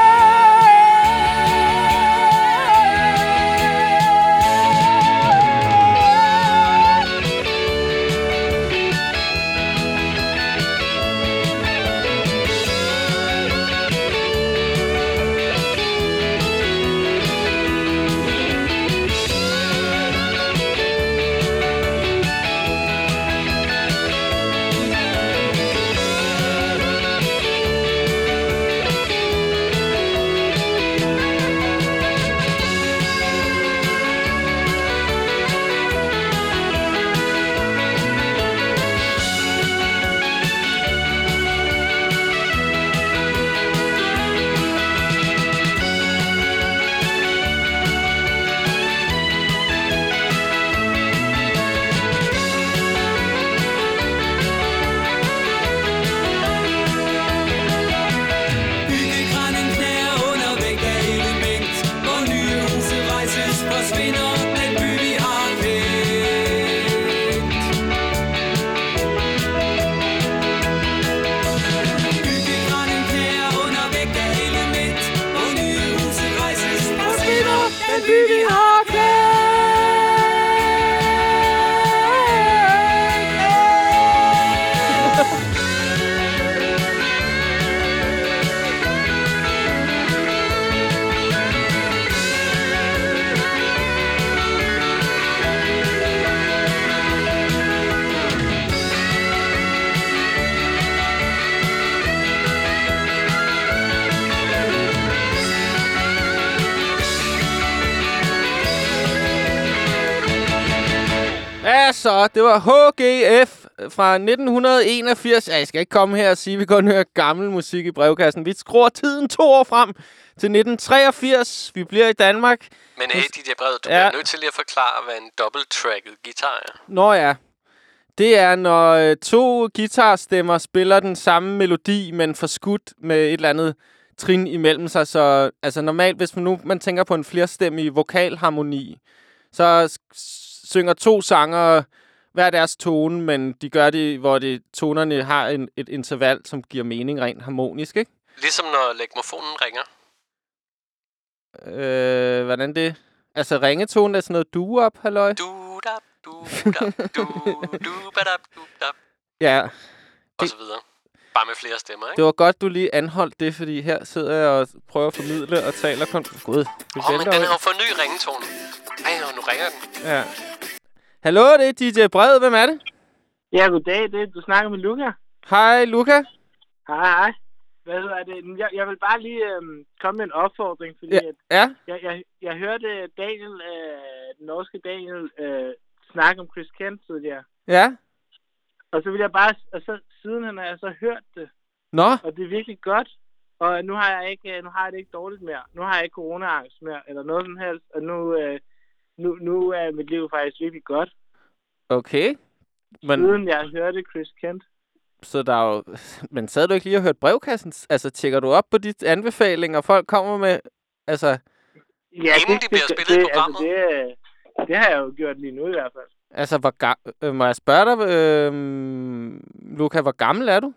Speaker 1: Så det var H G F fra nitten enogfirs. Ja, jeg skal ikke komme her og sige, at vi kun hører gammel musik i brevkassen. Vi skruer tiden to år frem til nitten treogfirs. Vi bliver i Danmark.
Speaker 5: Men hey, D J Bred, du ja. bliver nødt til lige at forklare, hvad en dobbelttracket guitar er.
Speaker 1: Nå ja. Det er, når øh, to guitarstemmer spiller den samme melodi, men forskudt med et eller andet trin imellem sig. Så altså normalt, hvis man nu man tænker på en flerstemmig vokalharmoni, Så s- synger to sanger hver deres tone, men de gør det, hvor det, tonerne har en, et interval, som giver mening rent harmonisk, ikke?
Speaker 5: Ligesom når legmofonen ringer.
Speaker 1: Øh, hvordan det? Altså, ringetonen er sådan noget du-op, halløj?
Speaker 5: Du-dap, du-dap, du-du-badap, du-dap.
Speaker 1: Ja.
Speaker 5: Og så videre. Bare med flere stemmer, ikke?
Speaker 1: Det var godt, du lige anholdt det, fordi her sidder jeg og prøver at formidle og taler kun... Gud,
Speaker 5: Åh, oh, men den har jo fået ny ringetone. Ej, og nu ringer den.
Speaker 1: Ja. Hallo, det er D J Bred. Hvem er det?
Speaker 9: Ja, goddag. Det, du snakker med Luca.
Speaker 1: Hej, Luca.
Speaker 9: Hej, hej. Hvad hedder det? Jeg, jeg vil bare lige øhm, komme med en opfordring, fordi
Speaker 1: ja.
Speaker 9: At
Speaker 1: ja.
Speaker 9: Jeg, jeg, jeg hørte Daniel, øh, den norske Daniel, øh, snakke om Chris Kent tidligere.
Speaker 1: Ja.
Speaker 9: Og så vil jeg bare, og så siden han har jeg så hørt det.
Speaker 1: Nå.
Speaker 9: Og det er virkelig godt. Og nu har jeg ikke, nu har jeg det ikke dårligt mere. Nu har jeg ikke coronaangst mere, eller noget som helst. Og nu, øh, nu, nu er mit liv faktisk virkelig godt.
Speaker 1: Okay. Men...
Speaker 9: Siden jeg hørte Chris Kent.
Speaker 1: Så der er jo... Men sad du ikke lige og hørt brevkassen? Altså, tjekker du op på de anbefalinger, folk kommer med? Altså...
Speaker 9: Ja,
Speaker 5: inden
Speaker 9: det,
Speaker 5: de bliver
Speaker 9: det,
Speaker 5: spillet
Speaker 9: det,
Speaker 5: i programmet?
Speaker 9: Altså, det, det har jeg jo gjort lige nu i hvert fald.
Speaker 1: Altså, hvor ga- øh, må jeg spørge dig, øh, Luca, hvor gammel er du?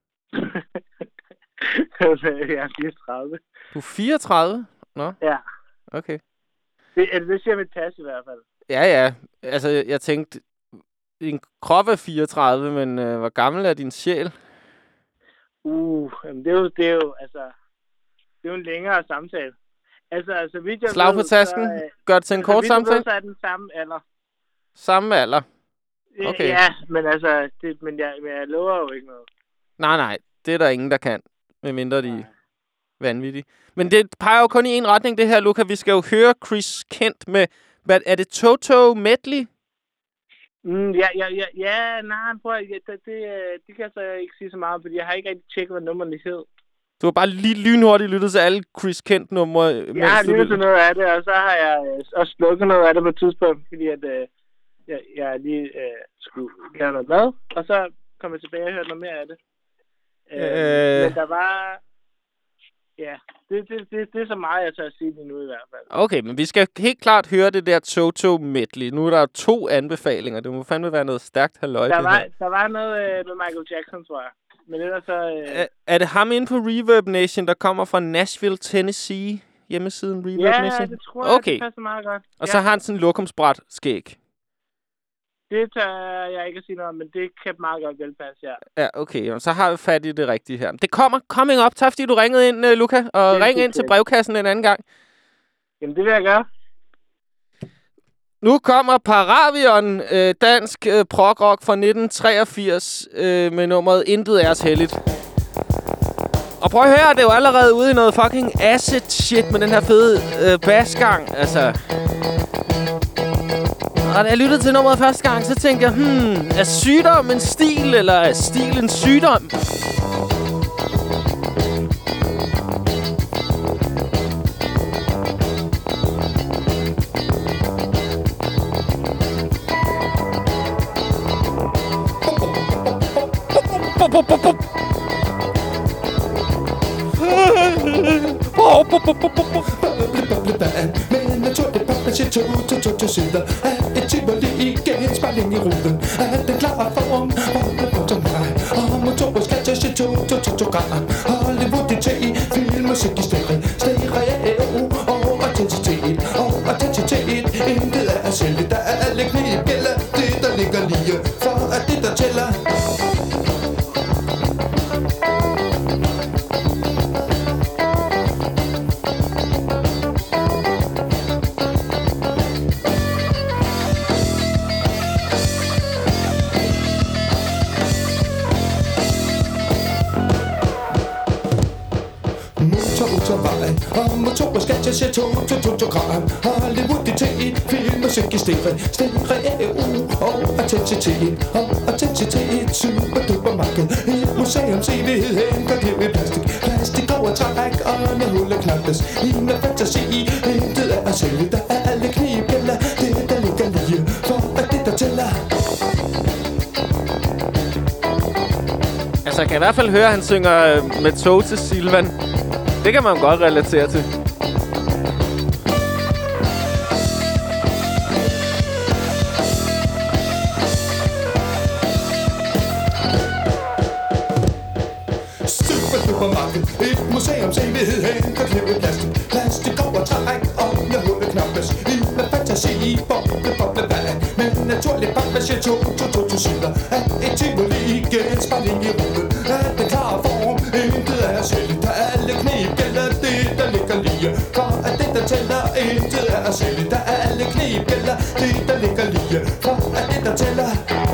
Speaker 9: Jeg er fireogtredive.
Speaker 1: Du er fireogtredive? Nå.
Speaker 9: Ja.
Speaker 1: Okay.
Speaker 9: Det, altså, det siger mit pas i hvert fald.
Speaker 1: Ja, ja. Altså, jeg tænkte, din krop er fireogtredive, men øh, hvor gammel er din sjæl?
Speaker 9: Uh, jamen, det er jo, det er jo, altså, det er jo en længere samtale. Altså, altså, vidt jeg
Speaker 1: slag på tasken?
Speaker 9: Så, øh,
Speaker 1: gør det til en
Speaker 9: altså,
Speaker 1: kort samtale?
Speaker 9: Ved, så er den samme alder.
Speaker 1: Samme alder? Okay.
Speaker 9: Ja, men altså, det, men, jeg, men jeg lover jo ikke noget.
Speaker 1: Nej, nej. Det er der ingen, der kan. Medmindre de er vanvittige. Men det peger jo kun i en retning, det her, Luca. Vi skal jo høre Chris Kent med... Hvad, er det Toto Medley?
Speaker 9: Mm, ja, ja, ja, ja, nej, prøv at... Det, det, det kan jeg så ikke sige så meget, fordi jeg har ikke rigtig tjekket, hvad nummerne hed.
Speaker 1: Du har bare lige lynhurtigt lyttet til alle Chris Kent-numre.
Speaker 9: Jeg har lyttet til noget af det, og så har jeg øh, også slukket noget af det på et tidspunkt, fordi at, øh, jeg, jeg lige øh, skulle gøre noget mad, og så kom jeg tilbage og hørte noget mere af det. Øh, øh... Men der var... Ja, det, det, det, det er så meget, jeg tør at sige det nu i hvert fald.
Speaker 1: Okay, men vi skal helt klart høre det der Toto Medley. Nu er der to anbefalinger. Det må fandme være noget stærkt halløj.
Speaker 9: Der var, der var noget øh, med Michael Jackson, tror jeg. Men ellers så... Øh...
Speaker 1: Er, er det ham inde på Reverb Nation, der kommer fra Nashville, Tennessee? Hjemmesiden Reverb
Speaker 9: ja,
Speaker 1: Nation?
Speaker 9: Ja, det tror jeg,
Speaker 1: okay.
Speaker 9: Det passer meget godt.
Speaker 1: Og
Speaker 9: ja.
Speaker 1: så har han sådan en lokumsbræt skæg.
Speaker 9: Det tør jeg ikke at sige noget om, men det kan meget godt velpasse, ja.
Speaker 1: Ja, okay. Så har vi fat i det rigtige her. Det kommer coming up. Tak fordi du ringede ind, Luca. Og ring ind til brevkassen en anden gang.
Speaker 9: Jamen, det vil jeg gøre.
Speaker 1: Nu kommer Paravion, øh, dansk øh, prog-rock fra nitten treogfirs øh, med nummeret Intet er os helligt. Og prøv at høre, det er jo allerede ude i noget fucking acid shit med den her fede øh, basgang. Altså... Og da jeg lyttede til nummeret første gang, så tænkte jeg, hmm, er sygdom en stil, eller er stil en sygdom?
Speaker 10: Men jeg tror det bare med sit to, to, to, to sider af et Tivoli igen, spejling i ruden af den klare form, hvor som mig og motorisk kan tage sit to, to, to, to gram Hollywood D T, film, musik i stereo, stereo og autenticitet, og autenticitet, intet er at sælge, der er alle knæb, gælder det, der ligger lige, for at det, der tæller. Motorvej og motorisk skal til to, to, to, to gram Hollywood D T, film, musik i stereo, stereo og autenticitet, og autenticitet, super duper marked. Et museums evighed, hengt i plastik, plastik over træk, og med hulle knappes. I med fantasi, intet er at sælge, der er alle knib, gælder det, der ligger lige, for at det, der tæller.
Speaker 1: Altså, jeg kan i hvert fald høre, at han synger med tog til Silvan. Det kan man godt relatere til.
Speaker 10: Et museums evighed henter klippet plastik. Plastik over træk og med hullet knappes. I med fantasi, boble, boble, vand. Med naturlig papmaché, to, to, to, to sider. At et tivoli igen spænding i ruden. At den klare form, intet er sælge. Der alle knib gælder det, der ligger lige. For at det, der tæller, intet er sælge. Der alle knib gælder det, der ligger lige. For at det, der tæller.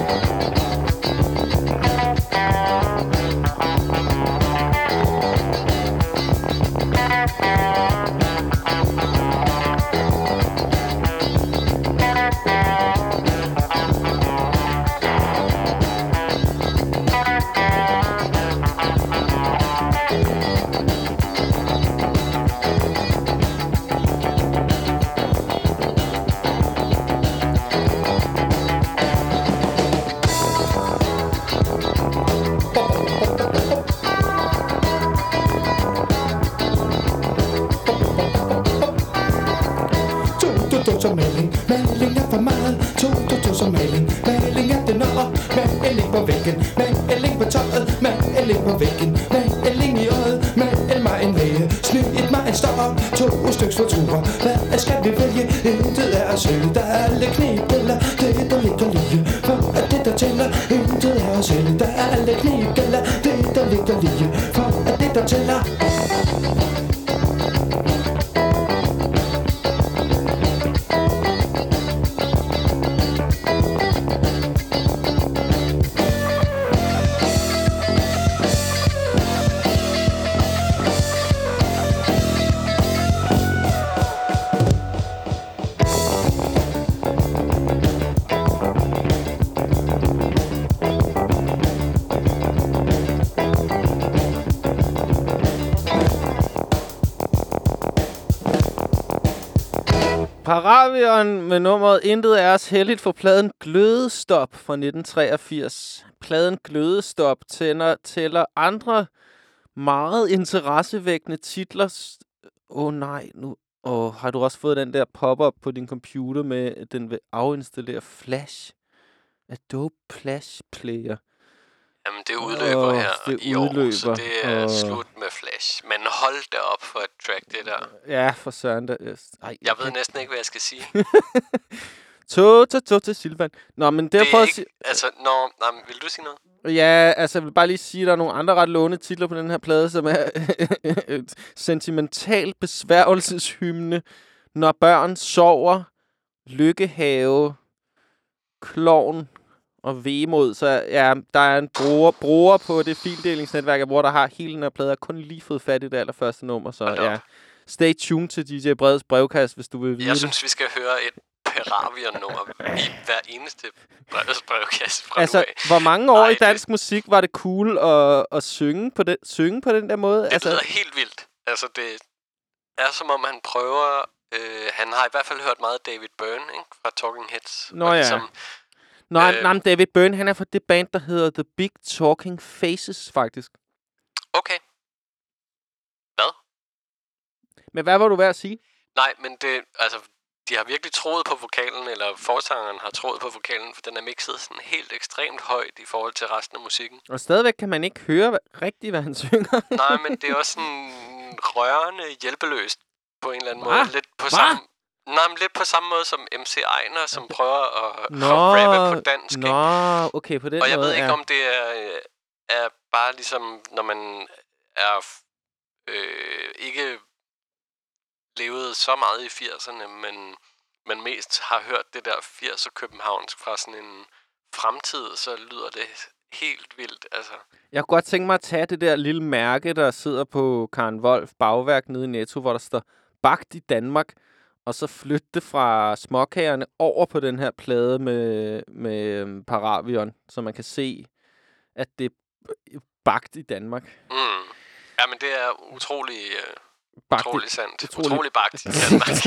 Speaker 10: Som maling, maling er for meget. To, to, to som maling, maling er det når. Maling på væggen, maling på tøjet, maling på væggen, maling i øjet, maling mig en læge. Snit et mig en stok, to styks forturer. Hvad skal vi vælge? Intet er at sælge. Der er alle knib gælder det, der ligger lige. For at det der tæller, intet er at sælge. Der er alle knib gælder det, der ligger lige. For at det der tæller.
Speaker 1: Paravion med nummeret Intet er os heldigt for pladen Glødestop fra nitten treogfirs. Pladen Glødestop tænder, tæller andre meget interessevækkende titler. Åh oh, nej, nu oh, har du også fået den der pop-up på din computer med, at den vil afinstallere Flash. Adobe Flash Player.
Speaker 5: Jamen, det udløber
Speaker 1: oh,
Speaker 5: her
Speaker 1: det
Speaker 5: i
Speaker 1: udløber.
Speaker 5: år, så det er
Speaker 1: oh.
Speaker 5: slut med Flash. Men hold da op for et track, det der.
Speaker 1: Ja, for søren da. Ej,
Speaker 5: jeg ved næsten ikke, hvad jeg skal sige.
Speaker 1: to, to, to til Silvan. Nå, men det,
Speaker 5: det
Speaker 1: er
Speaker 5: ikke,
Speaker 1: si-
Speaker 5: altså, nå, nej, vil du sige noget?
Speaker 1: Ja, altså, jeg vil bare lige sige, at der er nogle andre ret låne titler på den her plade, som er et sentimental besværgelseshymne, Når børn sover, Lykkehave, Klovn og Vemod. Så ja, der er en bruger, bruger på det fildelingsnetværk, hvor der har hele den her plade, og kun lige fået fat i det allerførste nummer. Så ja, stay tuned til D J Breds brevkast, hvis du vil vide.
Speaker 5: Jeg synes, vi skal høre et Paravion-nummer i hver eneste brevs brevkast fra
Speaker 1: altså,
Speaker 5: nu af.
Speaker 1: hvor mange år
Speaker 5: Ej,
Speaker 1: i dansk det... musik var det cool at, at synge, på den, synge på den der måde?
Speaker 5: Det
Speaker 1: altså...
Speaker 5: lyder helt vildt. Altså, det er som om, han prøver... Øh, han har i hvert fald hørt meget David Byrne, ikke? Fra Talking Heads.
Speaker 1: Nå ja. Ligesom, Nå, øh, nej, David Byrne, han er fra det band, der hedder The Big Talking Faces, faktisk.
Speaker 5: Okay. Hvad?
Speaker 1: Men hvad var du ved at sige?
Speaker 5: Nej, men det... Altså, de har virkelig troet på vokalen, eller forsangeren har troet på vokalen, for den er mixet sådan helt ekstremt højt i forhold til resten af musikken.
Speaker 1: Og stadigvæk kan man ikke høre hvad, rigtigt, hvad han synger.
Speaker 5: Nej, men det er også sådan rørende hjælpeløst på en eller anden
Speaker 1: Hva?
Speaker 5: måde. Lidt på,
Speaker 1: Hva?
Speaker 5: samme, nej, men lidt på samme måde som M C Ejner, som prøver at,
Speaker 1: Nå,
Speaker 5: at rappe på dansk.
Speaker 1: Nå, okay, på den
Speaker 5: Og jeg
Speaker 1: måde,
Speaker 5: ved ikke,
Speaker 1: ja.
Speaker 5: om det er, er bare ligesom, når man er øh, ikke levet så meget i firserne, men, men mest har hørt det der firser københavnsk fra sådan en fremtid, så lyder det helt vildt, altså.
Speaker 1: Jeg kunne godt tænke mig at tage det der lille mærke, der sidder på Karen Wolf bagværk nede i Netto, hvor der står bagt i Danmark, og så flytte det fra småkagerne over på den her plade med, med um, Paravion, så man kan se, at det er bagt i Danmark.
Speaker 5: Mm. Ja, men det er utrolig, uh,
Speaker 1: bagt
Speaker 5: utrolig sandt.
Speaker 1: Utrolig,
Speaker 5: utrolig bagt i Danmark.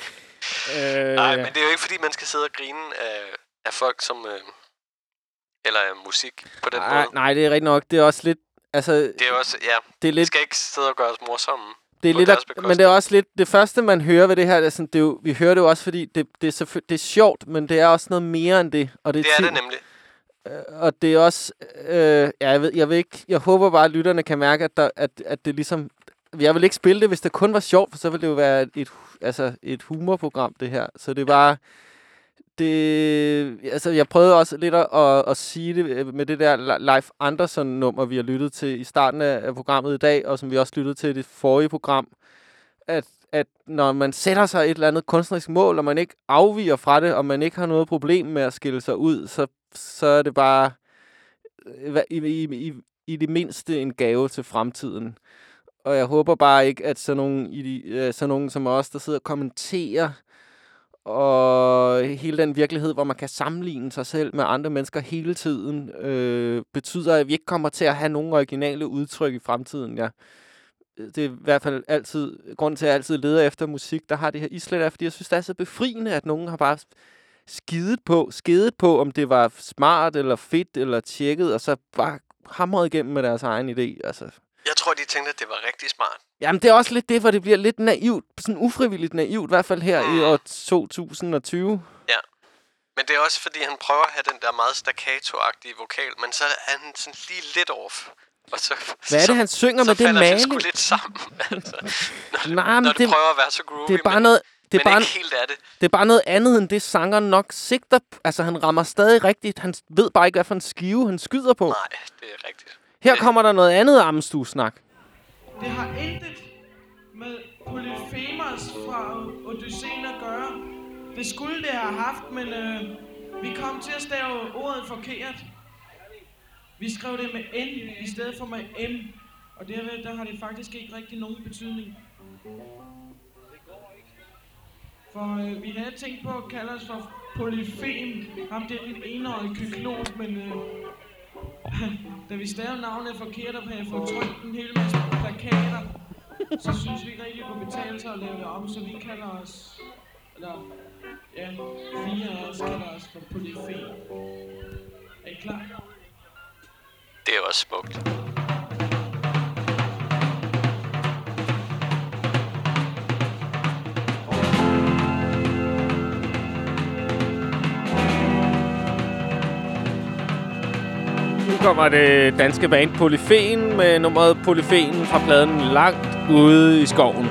Speaker 1: øh,
Speaker 5: Nej, men det er jo ikke, fordi man skal sidde og grine af, af folk, som... Øh, eller af musik på den
Speaker 1: nej,
Speaker 5: måde.
Speaker 1: Nej, det er rigtig nok. Det er også lidt... Altså,
Speaker 5: det er også, ja.
Speaker 1: Det er lidt,
Speaker 5: vi skal ikke sidde og gøre os morsomme.
Speaker 1: Det er lidt at, men det er også lidt... Det første, man hører ved det her, det er sådan, det er jo, vi hører det jo også, fordi det, det, er selvfølgelig, det er sjovt, men det er også noget mere end det. Og det,
Speaker 5: det er
Speaker 1: til,
Speaker 5: det nemlig.
Speaker 1: og det er også... Øh, ja, jeg, ved, jeg, ved ikke, jeg håber bare, at lytterne kan mærke, at, der, at, at det ligesom... Jeg vil ikke spille det, hvis det kun var sjovt, for så ville det jo være et, altså et humorprogram, det her. Så det er bare... Det, altså, jeg prøvede også lidt at, at, at sige det med det der Leif Andersson-nummer, vi har lyttet til i starten af programmet i dag, og som vi også lyttede til i det forrige program, at, at når man sætter sig et eller andet kunstnerisk mål, og man ikke afviger fra det, og man ikke har noget problem med at skille sig ud, så, så er det bare i, i, i, i det mindste en gave til fremtiden. Og jeg håber bare ikke, at sådan nogle, sådan nogle som os, der sidder og kommenterer, og hele den virkelighed, hvor man kan sammenligne sig selv med andre mennesker hele tiden, øh, betyder, at vi ikke kommer til at have nogle originale udtryk i fremtiden. Ja. Det er i hvert fald altid, grunden til, at jeg altid leder efter musik, der har det her islet af, fordi jeg synes, det er så befriende, at nogen har bare skidet på, skidet på, om det var smart, eller fedt, eller tjekket, og så bare hamret igennem med deres egen idé. Altså.
Speaker 5: Jeg tror, de tænkte, at det var rigtig smart.
Speaker 1: Jamen, det er også lidt det, hvor det bliver lidt naivt, sådan ufrivilligt naivt, i hvert fald her mm. i år to tusind og tyve.
Speaker 5: Ja, men det er også, fordi han prøver at have den der meget staccato-agtige vokal, men så er han sådan lige lidt off. Og så,
Speaker 1: hvad er det, han synger med det maling?
Speaker 5: Så falder det sgu lidt sammen, altså. Når,
Speaker 1: Nej, men
Speaker 5: når
Speaker 1: det,
Speaker 5: det prøver at være så groovy,
Speaker 1: det er bare
Speaker 5: men,
Speaker 1: noget, det er
Speaker 5: men
Speaker 1: bare,
Speaker 5: ikke helt er det.
Speaker 1: Det er bare noget andet, end det sangeren nok sigter. Altså, han rammer stadig rigtigt. Han ved bare ikke, hvad for en skive han skyder på.
Speaker 5: Nej, det er rigtigt.
Speaker 1: Her kommer der noget andet Amstue-snak.
Speaker 11: Det har intet med Polyphemus fra Odysseen at gøre. Det skulle det have haft, men øh, vi kom til at stave ordet forkert. Vi skrev det med N i stedet for med M, og derved der har det faktisk ikke rigtig nogen betydning. For øh, vi havde tænkt på at kalde os for Polyphem, ham det er den enøjede kyklop, men øh, da vi stavede navnet forkert og havde fået trykt en hel masse plakater, så synes vi ikke rigtig kunne betale sig at lave det om, så vi kalder os, eller ja, fire af os kalder os for Polyphem. Er I klar?
Speaker 5: Det er også smukt.
Speaker 1: Nu kommer det danske band Polyphen med nummeret Polyphen fra pladen Langt ude i skoven.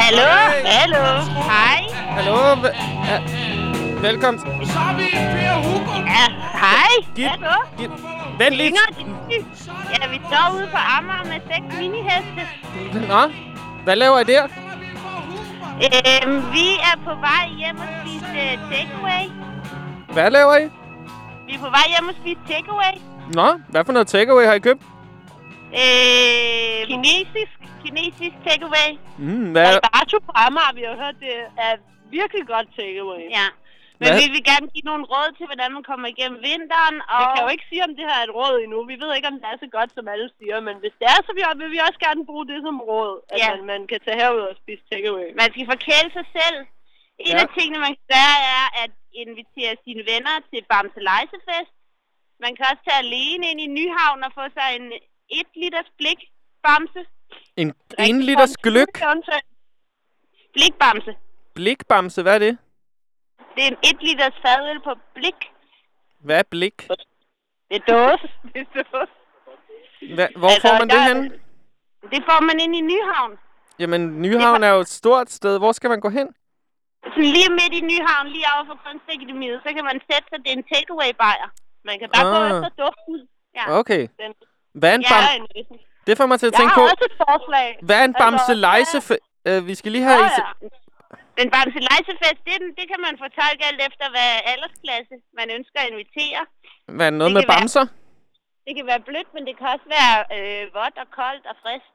Speaker 7: Hallo? Hallo? Hej?
Speaker 1: Hallo? Vel- ja. Velkommen.
Speaker 11: Så har vi Per Hugo.
Speaker 7: Ja, hej.
Speaker 1: Giv-
Speaker 7: Hallo?
Speaker 1: giv- Vent lidt.
Speaker 7: Inger, det er Ja, vi står ude på Amager med seks miniheste.
Speaker 1: Nå, hvad laver I der?
Speaker 7: Øhm, vi er på vej hjem og spise uh, takeaway.
Speaker 1: Hvad laver I?
Speaker 7: Vi er på vej hjem og spise takeaway.
Speaker 1: Nå, hvad for noget takeaway har I købt?
Speaker 7: Øh, kinesisk. Kinesisk takeaway.
Speaker 1: Mm, hvad?
Speaker 7: Alberto på Amager, vi har hørt, det er virkelig godt takeaway. Ja. Men
Speaker 1: Hvad?
Speaker 7: vi vil gerne give nogle råd til, hvordan man kommer igennem vinteren. Og jeg kan jo ikke sige, om det her er et råd endnu. Vi ved ikke, om det er så godt, som alle siger. Men hvis det er, så vil vi også gerne bruge det som råd. At ja. man, man kan tage herud og spise takeaway. Man skal forkæle sig selv. En ja. af tingene, man kan gøre, er at invitere sine venner til Bamse Lejsefest. Man kan også tage alene ind i Nyhavn og få sig en et liters blik bamse.
Speaker 1: En en liters gløk?
Speaker 7: Blikbamse.
Speaker 1: Blikbamse, hvad er det?
Speaker 7: Det er en et liters fadøl på blik.
Speaker 1: Hvad er blik?
Speaker 7: Det er dåse. Det er dåse.
Speaker 1: Hva, hvor altså, får man det hen?
Speaker 7: Det får man ind i Nyhavn.
Speaker 1: Jamen, Nyhavn er jo et stort sted. Hvor skal man gå hen?
Speaker 7: Sådan lige midt i Nyhavn, lige over for Kunstakademiet, så kan man sætte sig, det er en takeaway-bajer. Man kan bare ah. gå efter duften. Ja.
Speaker 1: Okay.
Speaker 7: Den.
Speaker 1: Hvad er en
Speaker 7: Ja,
Speaker 1: bam...
Speaker 7: en
Speaker 1: Det får mig til at
Speaker 7: Jeg
Speaker 1: tænke
Speaker 7: har
Speaker 1: på...
Speaker 7: også et forslag.
Speaker 1: Hvad er en Bamse Lejse... Øh, vi skal lige have...
Speaker 7: Ja, ja. Den Bamse Lejsefest, det, det kan man fortolke alt efter, hvad aldersklasse man ønsker at invitere.
Speaker 1: Hvad er noget
Speaker 7: Det
Speaker 1: med
Speaker 7: kan være-
Speaker 1: bamser?
Speaker 7: Det kan være blødt, men det kan også være øh, vådt og koldt og frisk.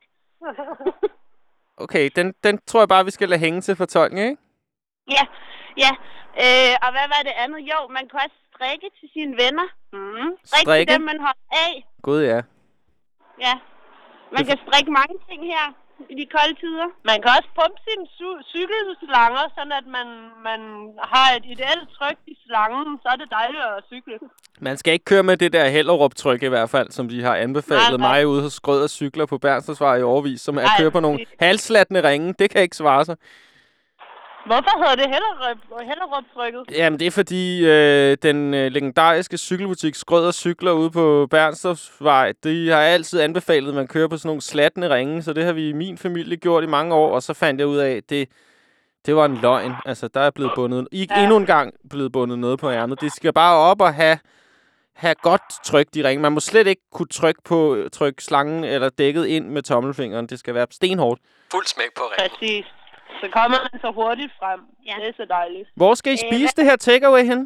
Speaker 1: Okay, den, den tror jeg bare, vi skal lade hænge til fortolkning, ikke?
Speaker 7: Ja, ja. Øh, og hvad var det andet? Jo, man kan også strikke til sine venner. Mm. Strikke
Speaker 1: Strikke?
Speaker 7: til dem, man holder af.
Speaker 1: Gud, ja.
Speaker 7: Ja. Man kan strikke mange ting her i de kolde tider. Man kan også pumpe sine cy- cykelslanger, sådan at man, man har et ideelt tryk i slangen. Så er det dejligt at cykle.
Speaker 1: Man skal ikke køre med det der Hellerup-tryk i hvert fald, som de har anbefalet
Speaker 7: Nej, nej.
Speaker 1: mig ude hos Skrød og Cykler på Bernstorffsvej i årevis, som er at
Speaker 7: Nej,
Speaker 1: køre på nogle
Speaker 7: præcis.
Speaker 1: halslattende ringe. Det kan ikke svare sig.
Speaker 7: Hvorfor hedder det Hellerup- Hellerup-trykket?
Speaker 1: Jamen, det er fordi øh, den øh, legendariske cykelbutik Skrød og Cykler ude på Bernstorffsvej, de har altid anbefalet, at man kører på sådan nogle slattende ringe, så det har vi i min familie gjort i mange år, og så fandt jeg ud af, at det, det var en løgn. Altså, der er blevet bundet, ikke
Speaker 7: Ja.
Speaker 1: endnu en gang blevet bundet noget på ærmet. Det skal bare op og have, have godt tryk de ringe. Man må slet ikke kunne trykke på tryk slangen eller dækket ind med tommelfingeren. Det skal være stenhårdt.
Speaker 5: Fuld smæk på ringen.
Speaker 7: Præcis. Så kommer man så hurtigt frem. Ja. Det er så dejligt.
Speaker 1: Hvor skal I
Speaker 7: Øh,
Speaker 1: spise
Speaker 7: hvad-
Speaker 1: det her takeaway hen?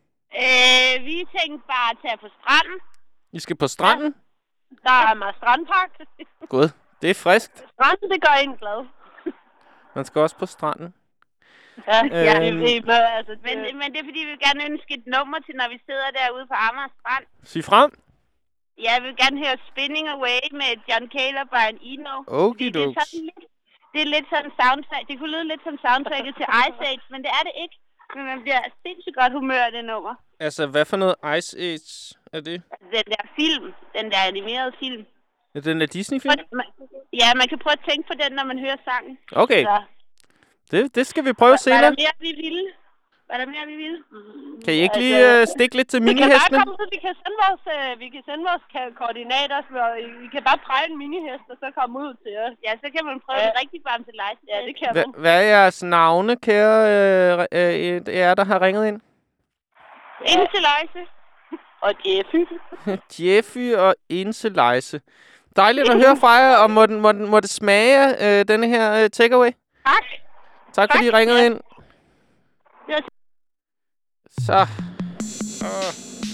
Speaker 7: Øh, vi tænkte bare at tage på stranden.
Speaker 1: I skal på stranden?
Speaker 7: Der er meget strandpark.
Speaker 1: Gud, det er friskt.
Speaker 7: Stranden, det gør en glad.
Speaker 1: Man skal også på stranden.
Speaker 7: Ja,
Speaker 1: Øhm.
Speaker 7: ja det, det, men, altså, det, men, men det er fordi, vi vil gerne ønske et nummer til, når vi sidder derude på Amager Strand.
Speaker 1: Sig frem.
Speaker 7: Ja, jeg vil gerne høre Spinning Away med John Cale og Brian Eno. Fordi det er
Speaker 1: Okidok.
Speaker 7: sådan lidt, det er lidt sådan soundtrack. Det kunne lyde lidt som soundtracket til Ice Age, men det er det ikke. Men man bliver sindssygt godt humør af det nummer.
Speaker 1: Altså, hvad for noget Ice Age er det?
Speaker 7: Den der film, den der animerede film.
Speaker 1: Er den der Disney-film?
Speaker 7: Man- Ja, man kan prøve at tænke på den, når man hører sangen.
Speaker 1: Okay.
Speaker 7: Så,
Speaker 1: Det, det skal vi prøve
Speaker 7: var der
Speaker 1: senere.
Speaker 7: mere, vi ville? Var der mere, vi ville?
Speaker 1: Kan I ikke lige øh, stikke lidt til
Speaker 7: Vi kan bare
Speaker 1: minihestene?
Speaker 7: komme ud, vi kan sende vores, øh, vi kan sende vores ka- koordinater, så vi kan bare præge en minihest, og så komme ud til os. Ja, så kan man prøve ja. det rigtig varmt til lejse. Ja, det kan man.
Speaker 1: Hva- Hvad er jeres navne, kære øh, øh, jer, der har ringet ind?
Speaker 7: Ind til lejse. Og Jeffy.
Speaker 1: Jeffy og Inse Leise. Dejligt at høre fra jer, og må, den, må, den, må det smage øh, denne her øh, takeaway?
Speaker 7: Tak.
Speaker 1: Tak fordi I ringede ind.
Speaker 7: Ja.
Speaker 1: Så. Åh.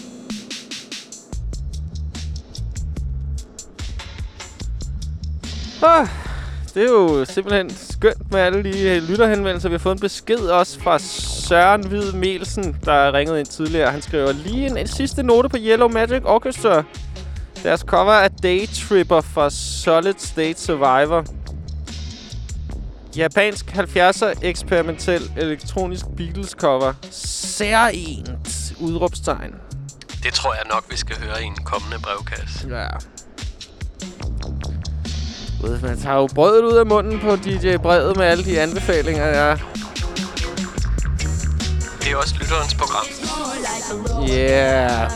Speaker 1: Oh, det er jo simpelthen skønt med alle de øh, lytterhenvendelser. Vi har fået en besked også fra Søren Hvid Melsen, der ringede ind tidligere. Han skriver lige en, en sidste note på Yellow Magic Orchestra. Deres cover af Daytripper fra Solid State Survivor. Japansk halvfjerdser eksperimentel elektronisk Beatles cover. Særligt udråbstegn.
Speaker 5: Det tror jeg nok, vi skal høre i en kommende brevkasse.
Speaker 1: Ja. Gud, man tager jo brødet ud af munden på D J Brevet med alle de anbefalinger, ja.
Speaker 5: Det er også lytterens program.
Speaker 1: Yeah.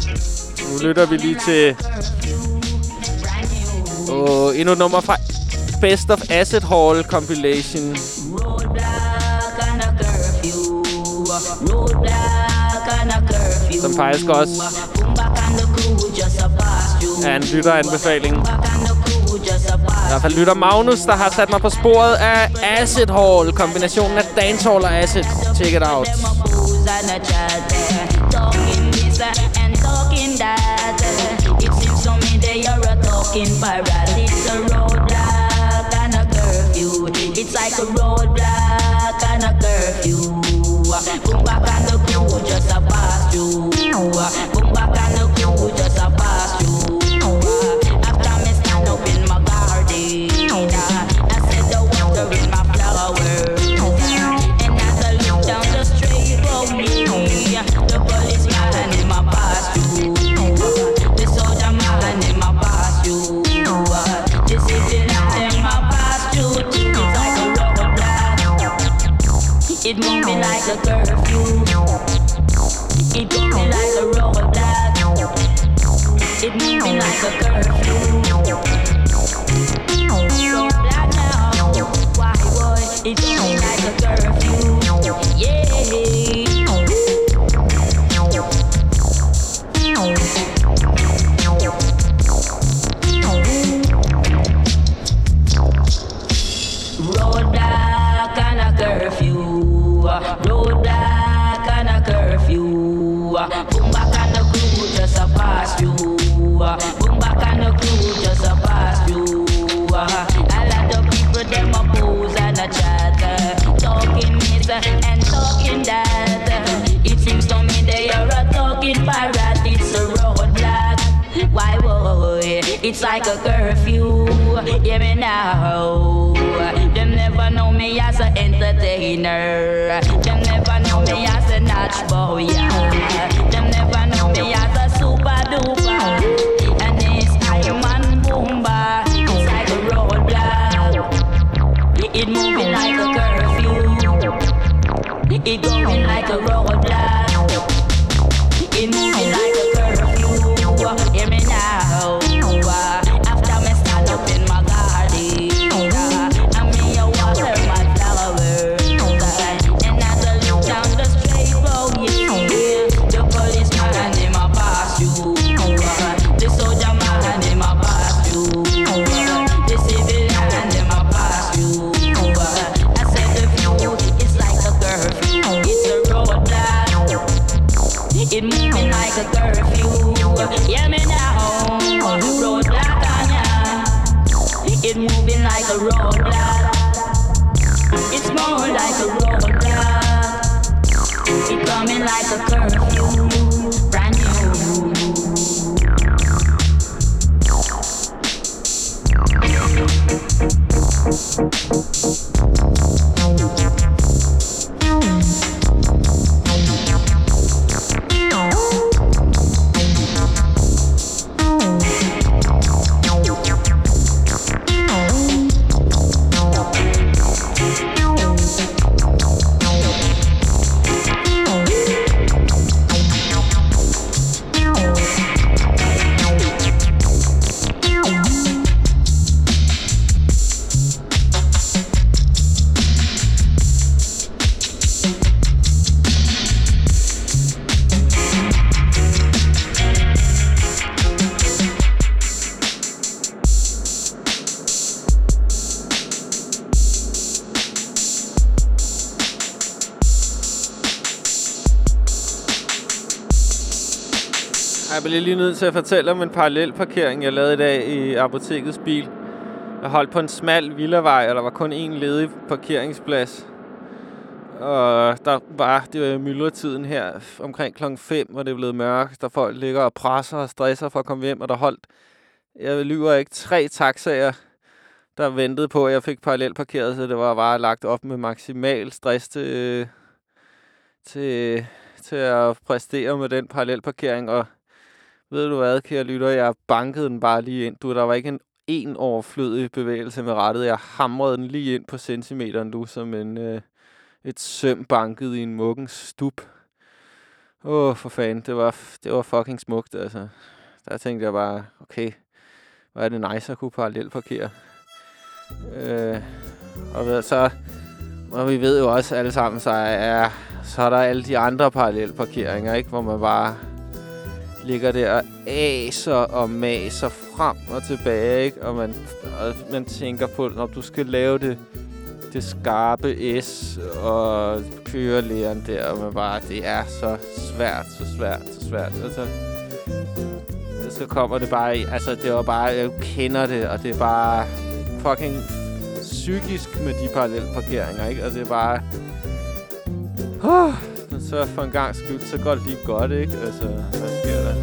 Speaker 1: Nu lytter vi lige til... Åh, endnu et nummer fra Best of Acid Hall compilation. Som faktisk også er en lytteranbefaling. I hvert fald lytter Magnus, der har sat mig på sporet af Acid Hall. Kombinationen af dancehall og acid. Check it out.
Speaker 12: It seems to me they are a talking pirate. It's a roadblock and a curfew. It's like a roadblock and a curfew. Boom back and the crew just a pass through. Boom back and the crew just a pass through. After me stand up in my garden, I said the water in my flowers. And as I look down the street for me, the policeman in my pass through. The soldier man in my pass through. The civilian in my pass through. It's like a roadblock. It moving like a curfew. It moving like a roadblock. It moving like a curfew. Roadblock now. Why boy? It moving like a curfew. Yeah. Roadblock and a curfew. Roadblock and a curfew. Boom back and the crew just a pass through. Boom back and the crew just a pass through. A lot of people them a pose and a chat, talking this and talking that. It seems to me they are a talking pirate. It's a roadblock. Why boy? It's like a curfew. Hear me now. Them never know me as an entertainer. Them never know me as a notch boy. Them never know me as a super duper. And this time and boomba. It's like a roadblock. It moving like a curfew. It going like a roadblock. It moving like a curfew. Hear me now. After me stand up in my garden, and me a water my flowers. And as I look down the street, oh yeah, the policeman in my pass through. The soldier man in my pass through. The civilian in my pass through. I said the view, it's like a curfew. It's a roadblock. It moving like a curfew. Hear me now. Roadblock on ya. It moving like a roadblock. It's more like a roadblock. It coming like a curfew. Brand new.
Speaker 1: Jeg bliver lige nødt til at fortælle om en parallelparkering, jeg lavede i dag i apotekets bil. Jeg holdt på en smal villavej, og der var kun én ledig parkeringsplads. Og der var, det var myldretiden her omkring klokken fem, hvor det er blevet mørkt. Der folk ligger og presser og stresser for at komme hjem, og der holdt, jeg lyver ikke, tre taxaer, der ventede på, at jeg fik parallelparkeret, så det var bare lagt op med maksimal stress til, til, til at præstere med den parallelparkering. Og ved du hvad, kære lytter, jeg bankede den bare lige ind. Du, der var ikke en en overflødig bevægelse med rettet. Jeg hamrede den lige ind på centimeteren, du, som en, øh, et søm banket i en muggens stup. Åh, oh, for fanden, det var, det var fucking smukt, altså. Der tænkte jeg bare, okay, hvor er det nice at kunne parallelparkere. Øh, og så... Og vi ved jo også alle sammen, så er, så er der alle de andre parallelparkeringer, ikke? Hvor man bare ligger der og aser og maser frem og tilbage, ikke? Og man, og man tænker på, når du skal lave det, det skarpe S og kørelæren der, og man bare, det er så svært, så svært, så svært. Altså, så kommer det bare i, altså det var bare, jeg kender det, og det er bare fucking psykisk med de parallelparkeringer, ikke? Og det er bare... Uh, så for en gang skyld, så går det lige godt, ikke? Altså, hvad sker der?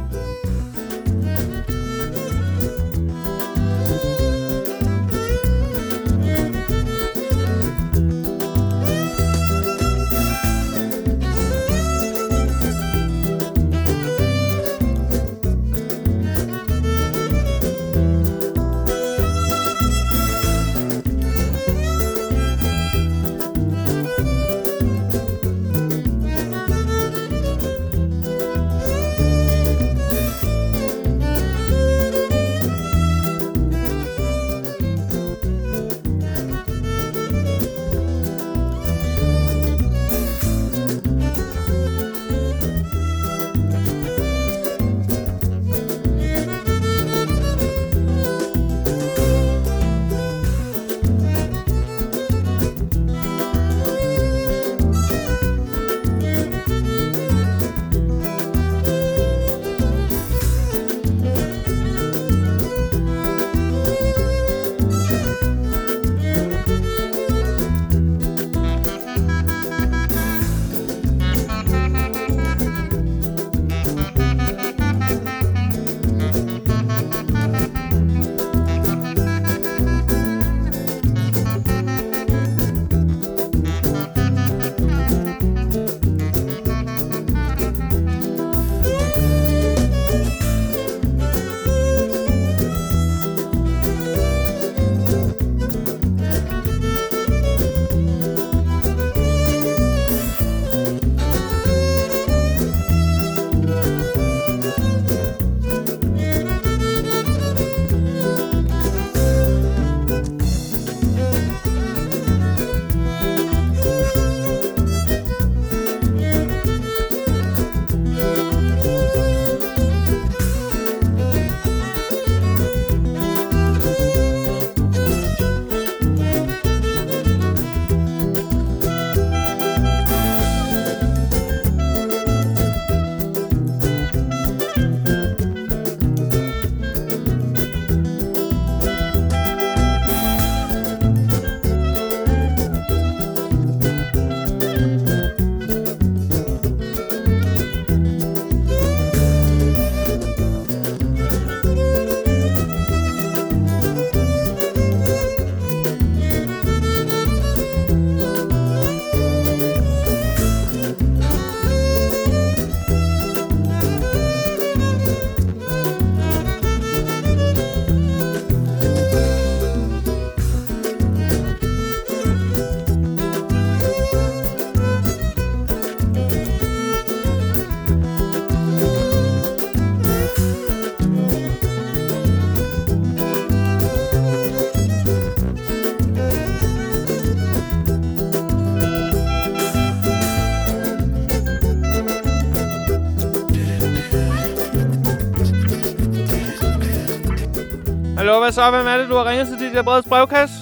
Speaker 1: Hallo, hvad så? Hvem er det, du har ringet til D J Breds brevkasse?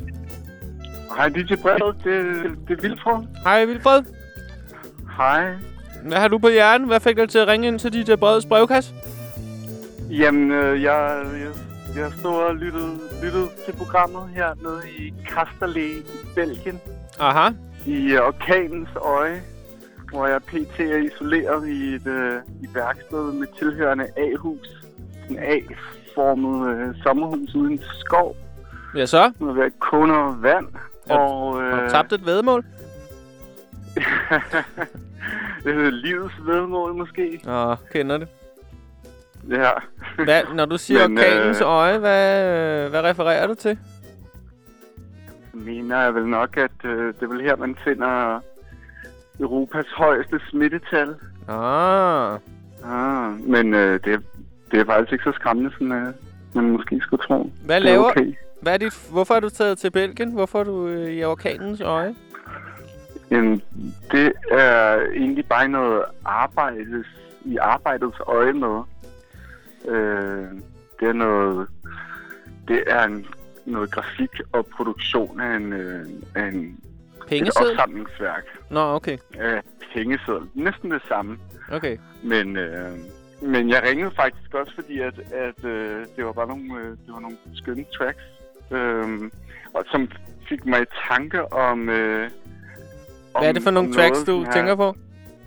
Speaker 13: Hej, D J Bred. Det, det er Vilfred.
Speaker 1: Hej, Vilfred.
Speaker 13: Hej.
Speaker 1: Hvad har du på hjernen? Hvad fik dig til at ringe ind til D J Breds brevkasse?
Speaker 13: Jamen, øh, jeg, jeg, jeg stod og lyttede, lyttede til programmet her nede i Kasterlee i Belgien.
Speaker 1: Aha.
Speaker 13: I uh, orkanens øje, hvor jeg pt. Er isoleret i et øh, i værksted med tilhørende A-hus. En A-formet øh, sommerhus uden skov.
Speaker 1: Ja, så?
Speaker 13: Nu er ved at kone og vand.
Speaker 1: Ja,
Speaker 13: og, øh,
Speaker 1: har du tabt et væddemål?
Speaker 13: Det hedder livets væddemål, måske.
Speaker 1: Åh, kender det.
Speaker 13: Ja.
Speaker 1: Hvad, når du siger
Speaker 13: Men,
Speaker 1: orkanens
Speaker 13: øh,
Speaker 1: øje, hvad, øh, hvad refererer du til?
Speaker 13: Så mener jeg vel nok, at øh, det er vel her, man finder Europas højeste smittetal.
Speaker 1: Ah.
Speaker 13: Ah, men øh, det, det er faktisk ikke så skræmmende, som øh, man måske skulle tro.
Speaker 1: Hvad
Speaker 13: det er
Speaker 1: laver,
Speaker 13: okay.
Speaker 1: Hvad er dit, hvorfor er du taget til Belgien? Hvorfor er du øh, i orkanens øje?
Speaker 13: Jamen, det er egentlig bare noget arbejdes, i arbejdets øje med. Øh, det er noget, det er en, noget grafik og produktion af en, øh, af en
Speaker 1: pengeseddel?
Speaker 13: Et opsamlingsværk.
Speaker 1: Nå, okay.
Speaker 13: Ja, pengeseddel. Næsten det samme.
Speaker 1: Okay.
Speaker 13: Men, øh, men jeg ringede faktisk også, fordi at, at øh, det var bare nogle, øh, det var nogle skønne tracks, øh, og som fik mig i tanke om... Øh,
Speaker 1: Hvad er det for nogle tracks, du tænker på?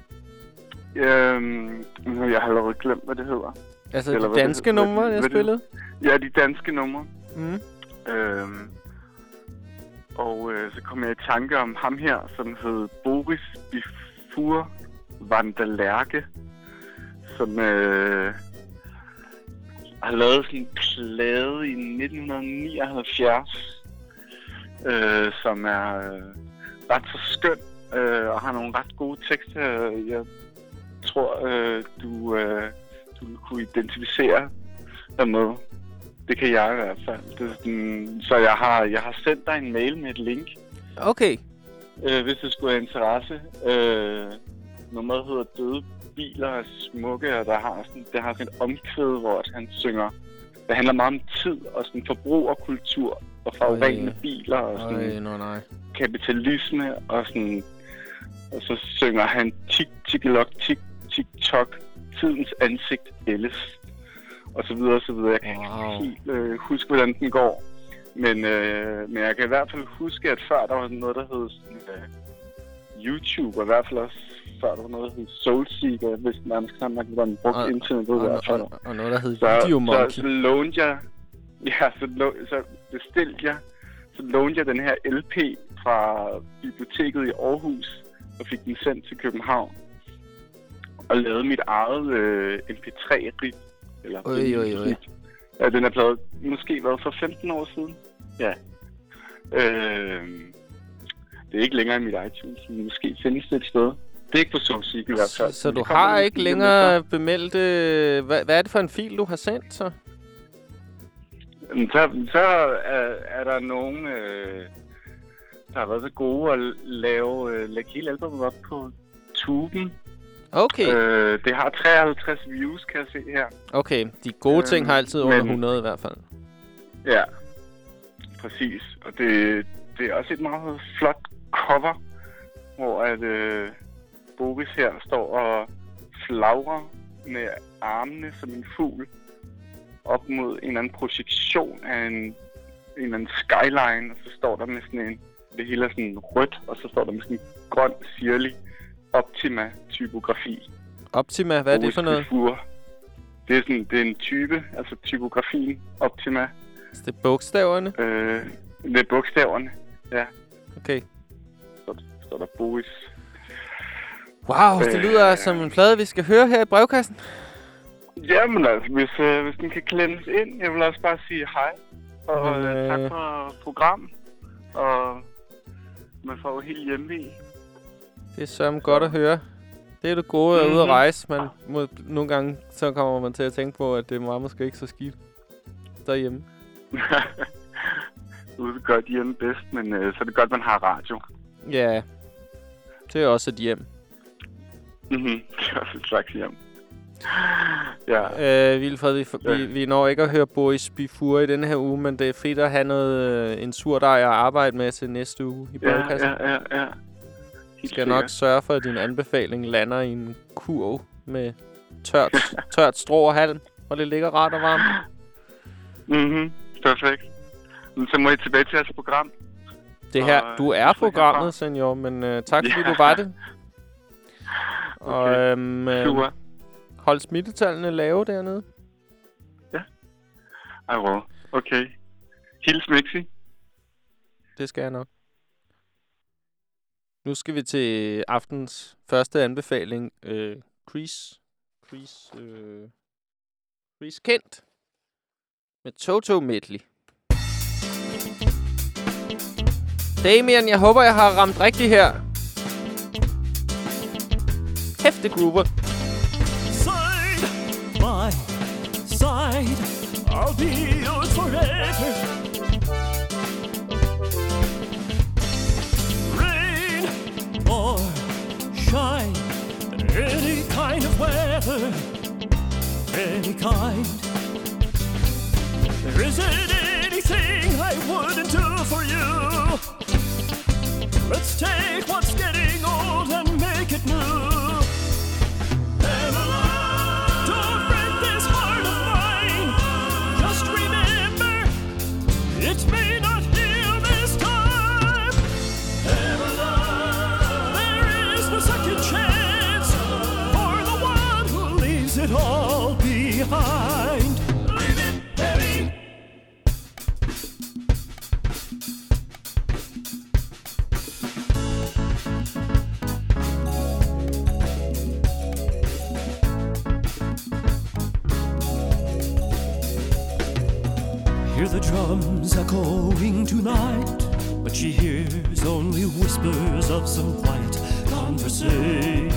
Speaker 13: Øhm, jeg har allerede glemt, hvad det hedder.
Speaker 1: Altså Eller de danske numre, jeg spillede?
Speaker 13: Ja, de danske numre.
Speaker 1: Mm.
Speaker 13: Øhm, og øh, så kom jeg i tanke om ham her, som hed Boris Bifur Vandalerke, som øh, har lavet sådan en plade i nitten nioghalvfjerds, øh, som er øh, ret så skøn. Øh, og har nogle ret gode tekster. Jeg tror, øh, du, øh, du kunne identificere dig med. Det kan jeg i hvert fald. Det er sådan, så jeg har, jeg har sendt dig en mail med et link.
Speaker 1: Okay.
Speaker 13: Øh, hvis du skulle have interesse. Øh, nummeret hedder Døde biler er smukke, og der har sådan, det har sådan et omkvæd, hvor han synger. Det handler meget om tid og sådan forbrug og kultur og forurenende biler og sådan
Speaker 1: Øj, no, nej.
Speaker 13: kapitalisme og sådan. Og så synger han tik tik lok tik tik tok, tidens ansigt ældes og så videre og så videre. Jeg kan wow. ikke helt øh, huske, hvordan den går, men øh, men jeg kan i hvert fald huske, at før der var noget, der hed sådan, øh, YouTube, og i hvert fald også før der var noget, der hed Soulseeker, hvis man skal snakke, hvordan man brugte internettet i hvert fald.
Speaker 1: Og, og noget, der hed
Speaker 13: så,
Speaker 1: Videomonkey.
Speaker 13: Så, så lånte jeg, ja, så, lo, så bestilte jeg, så lånte jeg den her L P fra biblioteket i Aarhus, og fik den sendt til København. Og lavede mit eget øh, M P tre-rig. Eller
Speaker 1: Oj, oj, oj.
Speaker 13: Ja, den er blevet måske været for femten år siden. Ja. Øh, det er ikke længere i mit iTunes, men måske findes det et sted. Det er ikke på Soulseek i hvert fald.
Speaker 1: Så, så du har ikke længere bemeldt... Øh, hvad, hvad er det for en fil, du har sendt, så?
Speaker 13: Så, så er, er der nogen... Øh, der har været så gode at lave, øh, lægge hele albumet op på tuben.
Speaker 1: Okay.
Speaker 13: Øh, det har treoghalvtreds views, kan jeg se her.
Speaker 1: Okay, de gode ting
Speaker 13: øh,
Speaker 1: har altid under
Speaker 13: men,
Speaker 1: hundrede i hvert fald.
Speaker 13: Ja, præcis. Og det, det er også et meget flot cover, hvor at øh, Boris her står og flagrer med armene som en fugl op mod en eller anden projektion af en, en eller anden skyline, og så står der med sådan en, det hele er sådan rødt, og så står der med sådan en grøn, sirlig Optima-typografi.
Speaker 1: Optima, hvad er det for noget?
Speaker 13: Bifur. Det er sådan, det er en type, altså typografien Optima.
Speaker 1: Så det er bogstaverne?
Speaker 13: Øh, det er bogstaverne, ja.
Speaker 1: Okay.
Speaker 13: Så står der Boris.
Speaker 1: Wow, det lyder øh, som en plade, vi skal høre her i brevkassen.
Speaker 13: Jamen altså, hvis, øh, hvis den kan klemmes ind, jeg vil også bare sige hej. Og øh, tak for program. Og man får jo helt hjemme i.
Speaker 1: Det er sørme godt at høre. Det er det gode mm-hmm. ude at rejse, men må, nogle gange så kommer man til at tænke på, at det var måske ikke så skidt derhjemme.
Speaker 13: Ude er godt hjemme bedst, men øh, så er det godt, man har radio.
Speaker 1: Ja, det er også et hjem.
Speaker 13: Mhm, det er også et slags hjem. Ja.
Speaker 1: Øh, Vilfred, vi, ja. vi, vi når ikke at høre Boris Bifur i denne her uge, men det er fedt at have noget, en surdej at arbejde med til næste uge i brevkassen.
Speaker 13: Ja, ja, ja, ja.
Speaker 1: Du skal nok sørge for, at din anbefaling lander i en kurv med tørt, tørt strå og halm, og det ligger rart og varmt.
Speaker 13: Mhm, perfekt. Men så må I tilbage til jeres program.
Speaker 1: Det her, du er programmet, senior, men uh, tak fordi ja. du var det. Og
Speaker 13: okay.
Speaker 1: øhm, øh, hold smittetallene lave dernede.
Speaker 13: Ja, I will. Okay. Hils Mixi.
Speaker 1: Det skal jeg nok. Nu skal vi til aftens første anbefaling. Øh, Chris. Chris. Øh, Chris Kent. Med Toto Medley. Damien, jeg håber, jeg har ramt rigtigt her. Hæfte groover.
Speaker 4: Side by side, I'll be yours forever. sunshine and any kind of weather, any kind. There isn't anything I wouldn't do for you. Let's take what's getting old and make it new. Don't break this heart of mine. Just remember, it may not heal this time. There is no second chance for the one who leaves it all behind. Leave it heavy. Hear the drums echoing tonight, but she hears only whispers of some quiet conversation.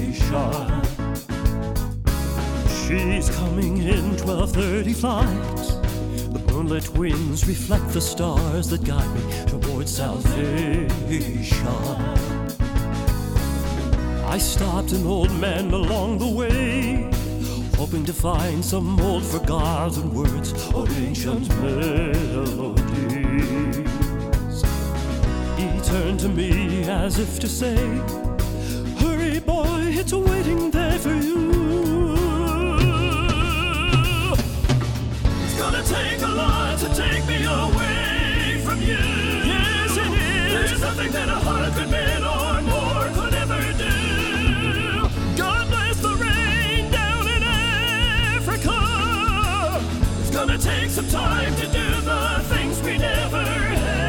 Speaker 4: She's coming in twelve thirty flight. The moonlit winds reflect the stars that guide me towards salvation. I stopped an old man along the way, hoping to find some old forgotten words or ancient melodies. He turned to me as if to say, hurry boy, it's waiting there for you. It's gonna take a lot to take me away from you. Yes, it is. There's nothing that a hundred men or more could ever do. God bless the rain down in Africa. It's gonna take some time to do the things we never had.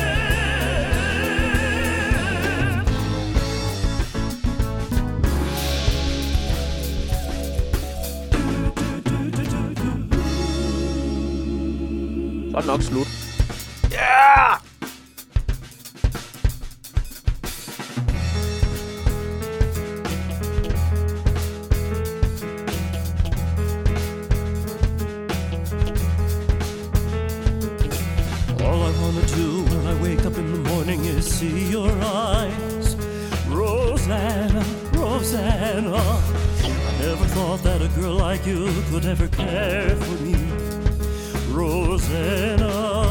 Speaker 1: Så er det nok slut. Yeah!
Speaker 4: All I wanna do when I wake up in the morning is see your eyes, Rosanna, Rosanna. I never thought that a girl like you could ever care for me, Rosanna.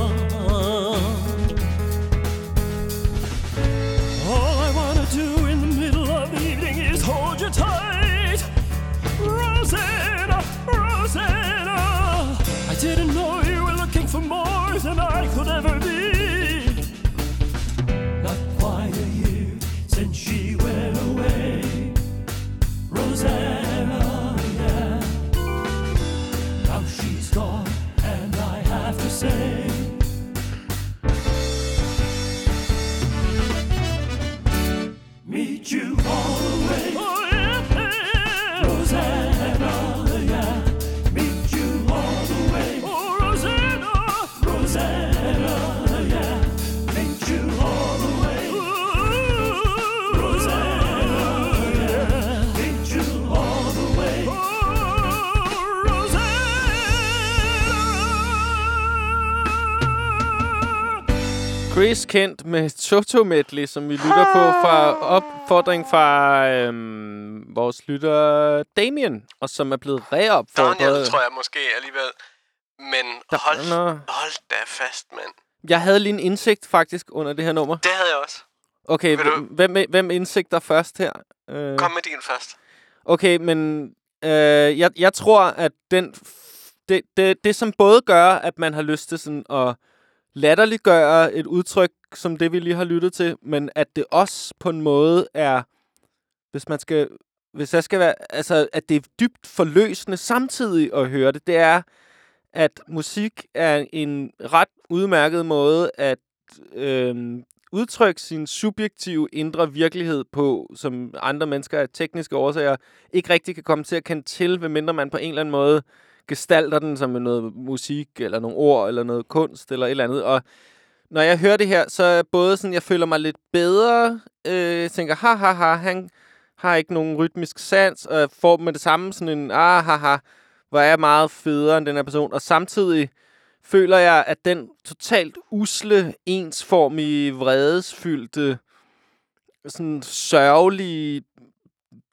Speaker 4: All I wanna do in the middle of the evening is hold you tight, Rosanna, Rosanna. I didn't know you were looking for more than I could ever be. Not quite a year since she went away, Rosanna, yeah. Now she's gone and I have to say, meet you all the way, oh, yeah, yeah. Rosanna, yeah. Meet you all the way, oh, Rosanna, Rosanna, yeah. Meet you all the way, ooh, Rosanna, yeah. Meet you all the way, oh,
Speaker 1: Chris Kent med Toto Medley, som vi lytter på fra opfordring fra øhm, vores lytter Damien, og som er blevet reopfordret.
Speaker 5: Daniel, tror jeg måske alligevel. Men hold, hold da fast, mand.
Speaker 1: Jeg havde lige en indsigt faktisk under det her nummer.
Speaker 5: Det havde jeg også.
Speaker 1: Okay, hvem, hvem indsigter først her? Øh...
Speaker 5: Kom med din først.
Speaker 1: Okay, men øh, jeg, jeg tror, at den det, det, det, som både gør, at man har lyst til sådan at latterliggøre et udtryk, som det, vi lige har lyttet til, men at det også på en måde er, hvis man skal, hvis jeg skal være, altså, at det er dybt forløsende samtidig at høre det, det er, at musik er en ret udmærket måde at øh, udtrykke sin subjektive indre virkelighed på, som andre mennesker af tekniske årsager ikke rigtig kan komme til at kende til, medmindre man på en eller anden måde gestalter den som noget musik, eller nogle ord, eller noget kunst, eller et eller andet. Og når jeg hører det her, så er både sådan, jeg føler mig lidt bedre, øh, jeg tænker, ha, ha, ha, han har ikke nogen rytmisk sans, og jeg får med det samme sådan en, ah, ha, ha, hvor er jeg meget federe end den her person. Og samtidig føler jeg, at den totalt usle, ensformige, vredesfyldte, sådan sørgelige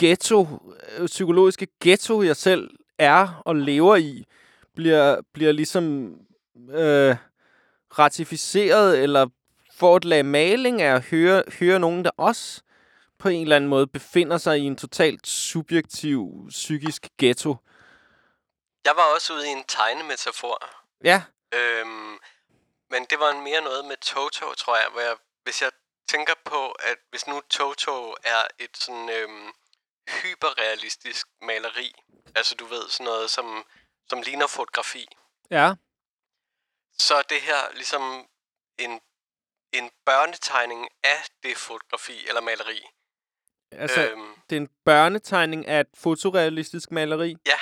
Speaker 1: ghetto, øh, psykologiske ghetto, jeg selv er og lever i, bliver, bliver ligesom øh, ratificeret, eller får et lag maling af at høre, høre nogen, der også på en eller anden måde befinder sig i en totalt subjektiv psykisk ghetto.
Speaker 5: Jeg var også ude i en tegnemetafor.
Speaker 1: Ja.
Speaker 5: Øhm, men det var mere noget med Toto, tror jeg, hvor jeg, hvis jeg tænker på, at hvis nu Toto er et sådan øhm, hyperrealistisk maleri, altså du ved, sådan noget, som, som ligner fotografi,
Speaker 1: Ja.
Speaker 5: så er det her ligesom en, en børnetegning af det fotografi eller maleri.
Speaker 1: Altså,
Speaker 5: Øhm.
Speaker 1: det er en børnetegning af et fotorealistisk maleri.
Speaker 5: Ja.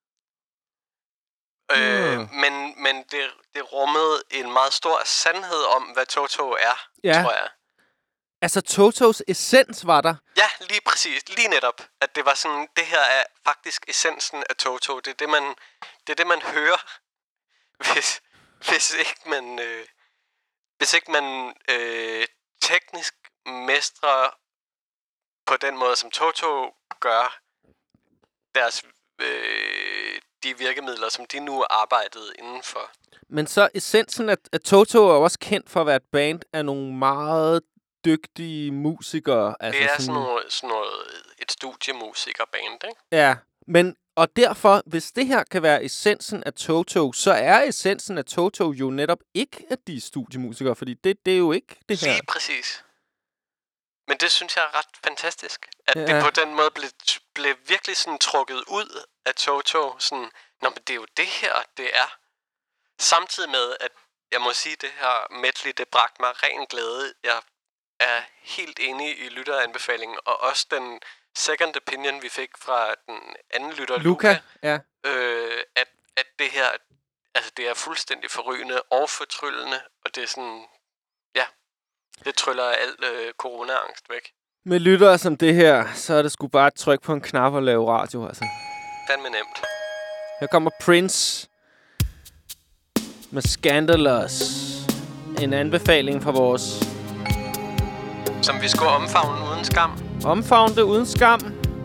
Speaker 5: Øh, men men det, det rummede en meget stor sandhed om, hvad Toto er,
Speaker 1: Ja.
Speaker 5: tror jeg.
Speaker 1: Altså, Totos essens var der.
Speaker 5: Ja, lige præcis. Lige netop. At det var sådan, det her er faktisk essensen af Toto. Det er det, man, det, er det, man hører, hvis, hvis ikke man, øh, hvis ikke man øh, teknisk mestrer på den måde, som Toto gør deres, øh, de virkemidler, som de nu arbejdede indenfor.
Speaker 1: Men så essensen af, af Toto er også kendt for at være et band af nogle meget dygtige musikere.
Speaker 5: Altså det er sådan noget, sådan noget et studiemusikerband, ikke?
Speaker 1: Ja, men og derfor, hvis det her kan være essensen af Toto, så er essensen af Toto jo netop ikke, at de er studiemusikere, fordi det, det er jo ikke det her.
Speaker 5: Lige præcis. Men det synes jeg er ret fantastisk, at
Speaker 1: Ja.
Speaker 5: det på den måde blev, blev virkelig sådan trukket ud af Toto. Sådan, nå, men det er jo det her, det er. Samtidig med, at jeg må sige, det her medley, det bragte mig ren glæde. Jeg er helt enig i lytteranbefalingen, og også den second opinion, vi fik fra den anden lytter,
Speaker 1: Luca,
Speaker 5: Luca,
Speaker 1: ja.
Speaker 5: øh, at, at det her, altså det er fuldstændig forrygende og fortryllende, og det er sådan, ja, det tryller alt øh, corona-angst væk.
Speaker 1: Med lyttere som det her, så er det sgu bare at trykke på en knap og lave radio, altså.
Speaker 5: Fandme nemt.
Speaker 1: Her kommer Prince med Scandalous. En anbefaling fra vores...
Speaker 5: Som vi skulle omfavne uden skam.
Speaker 1: Omfavne det uden skam.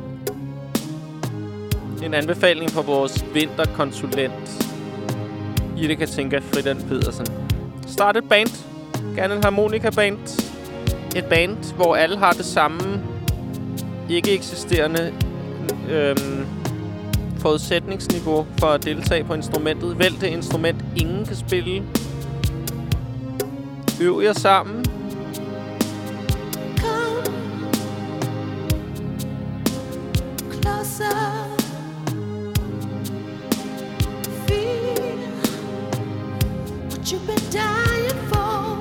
Speaker 1: En anbefaling fra vores vinterkonsulent, Ida Katinka Fridan Pedersen. Start et band. Gerne en harmonika-band. Et band, hvor alle har det samme ikke eksisterende øhm, forudsætningsniveau for at deltage på instrumentet. Vælg det instrument, ingen kan spille. Øv jer sammen.
Speaker 4: Closer, feel what you've been dying for.